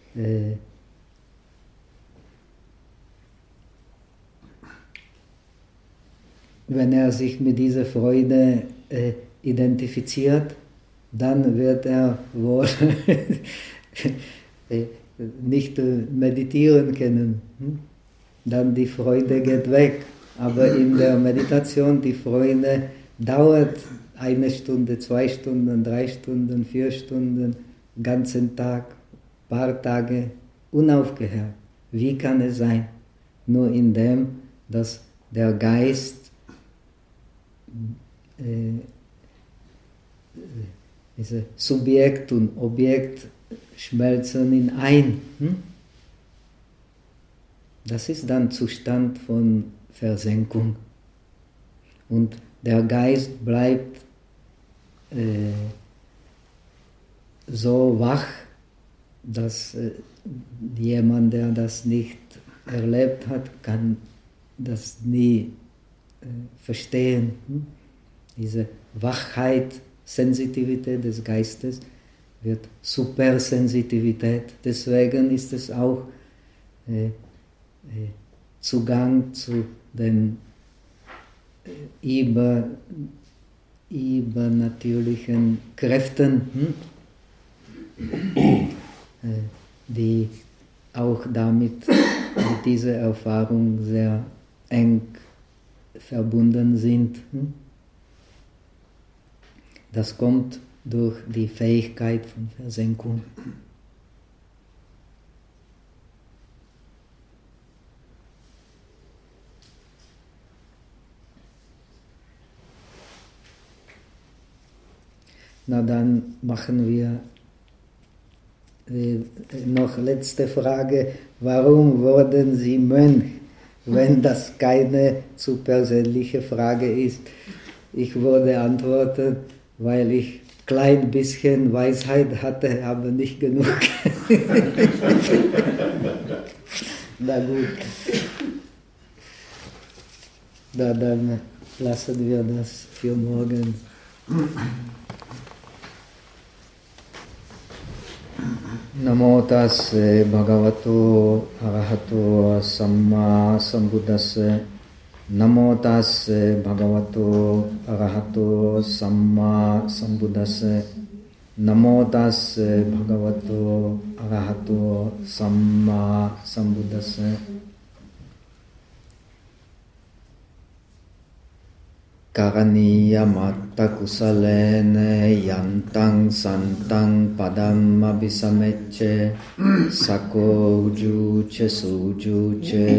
wenn er sich mit dieser Freude identifiziert, dann wird er wohl nicht meditieren können. Dann die Freude geht weg. Aber in der Meditation, die Freude dauert 1 Stunde, 2 Stunden, 3 Stunden, 4 Stunden, ganzen Tag, paar Tage, unaufgehört. Wie kann es sein? Nur indem, dass der Geist diese Subjekt und Objekt schmelzen in ein. Das ist dann Zustand von Versenkung. Und der Geist bleibt so wach, dass jemand, der das nicht erlebt hat, kann das nie verstehen. Diese Wachheit, Sensitivität des Geistes wird Supersensitivität. Deswegen ist es auch Zugang zu den übernatürlichen Kräften, die auch damit mit dieser Erfahrung sehr eng verbunden sind. Das kommt durch die Fähigkeit von Versenkung. Na dann machen wir noch letzte Frage. Warum wurden Sie Mönch, wenn das keine zu persönliche Frage ist? Ich würde antworten, weil ich klein bisschen Weisheit hatte, aber nicht genug. Na gut. Na dann lassen wir das für morgen. Namo tasse bhagavato arahato samma sambuddhassa. Namo tasse bhagavato arahato samma sambuddhassa. Namo tasse bhagavato arahato samma sambuddhassa. Karaniya matta kusalene yantang santang padam abhisamecce sako ujuce sujuce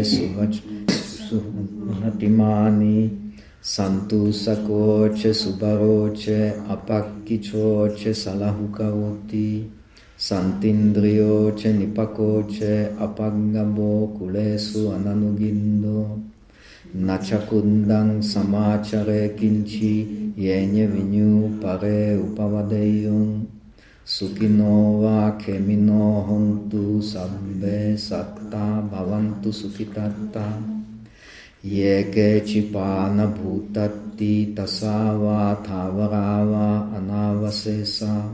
suhatimani santu sakoce subaroce apakkicoce salahukavoti santindriyoce nipakoce apagabo kulesu ananugindo Nachakundang samachare kinchi yenye vinyu pare upavadeyung Sukino kemino hontu sabbe satta bhavantu sukitatta Yeke chipana bhutatti tasava thavarava anavasesa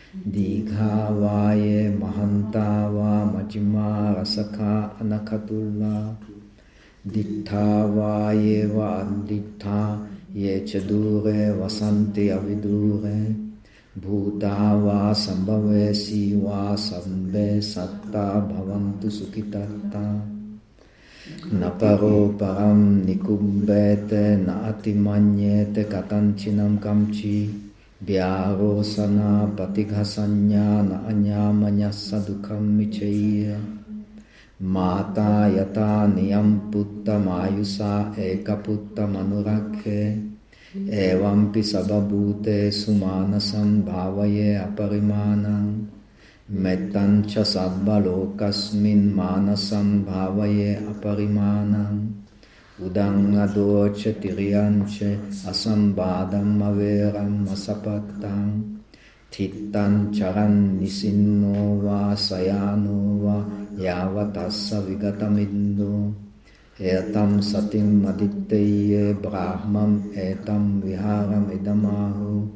Dighavaye mahantava majima rasakha anakatulla Dittha yeva andittha ye chadure vasanti avidure bhuta va sambhavesi va sambhe satta bhavantu sukhitatta naparo param nikumbete na atimanyete katanchinam kamchi vyarosana patighasanya na anyamanyassa dukham michaya Mata yata niyam putta mayusa eka putta manurakhe Evampi sababhute sumanasam bhavaye aparimanam Mettancha sabbalokasmin manasam bhavaye aparimanam Udang adoce tiriyanche asambadam averam asapattam Thittan charan nisinno va sayano va yavatassa vigatamindo etam satim aditteye brahmam etam viharam idamahu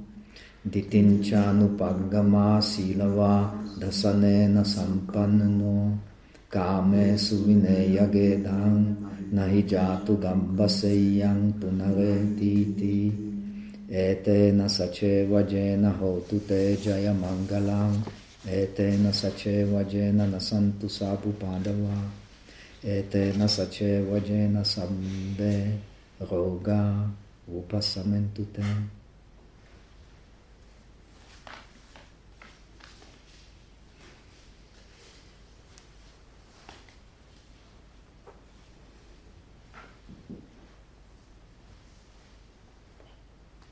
ditinchanupaggama silava dasanena sampanno kame suvineyagedham nahi jatu gambaseyang punaretiti Etena saceva jena hotu te jaya mangalam Etena saceva jena nasantu sabu padava Etena saceva jena sabbe roga upasamentu te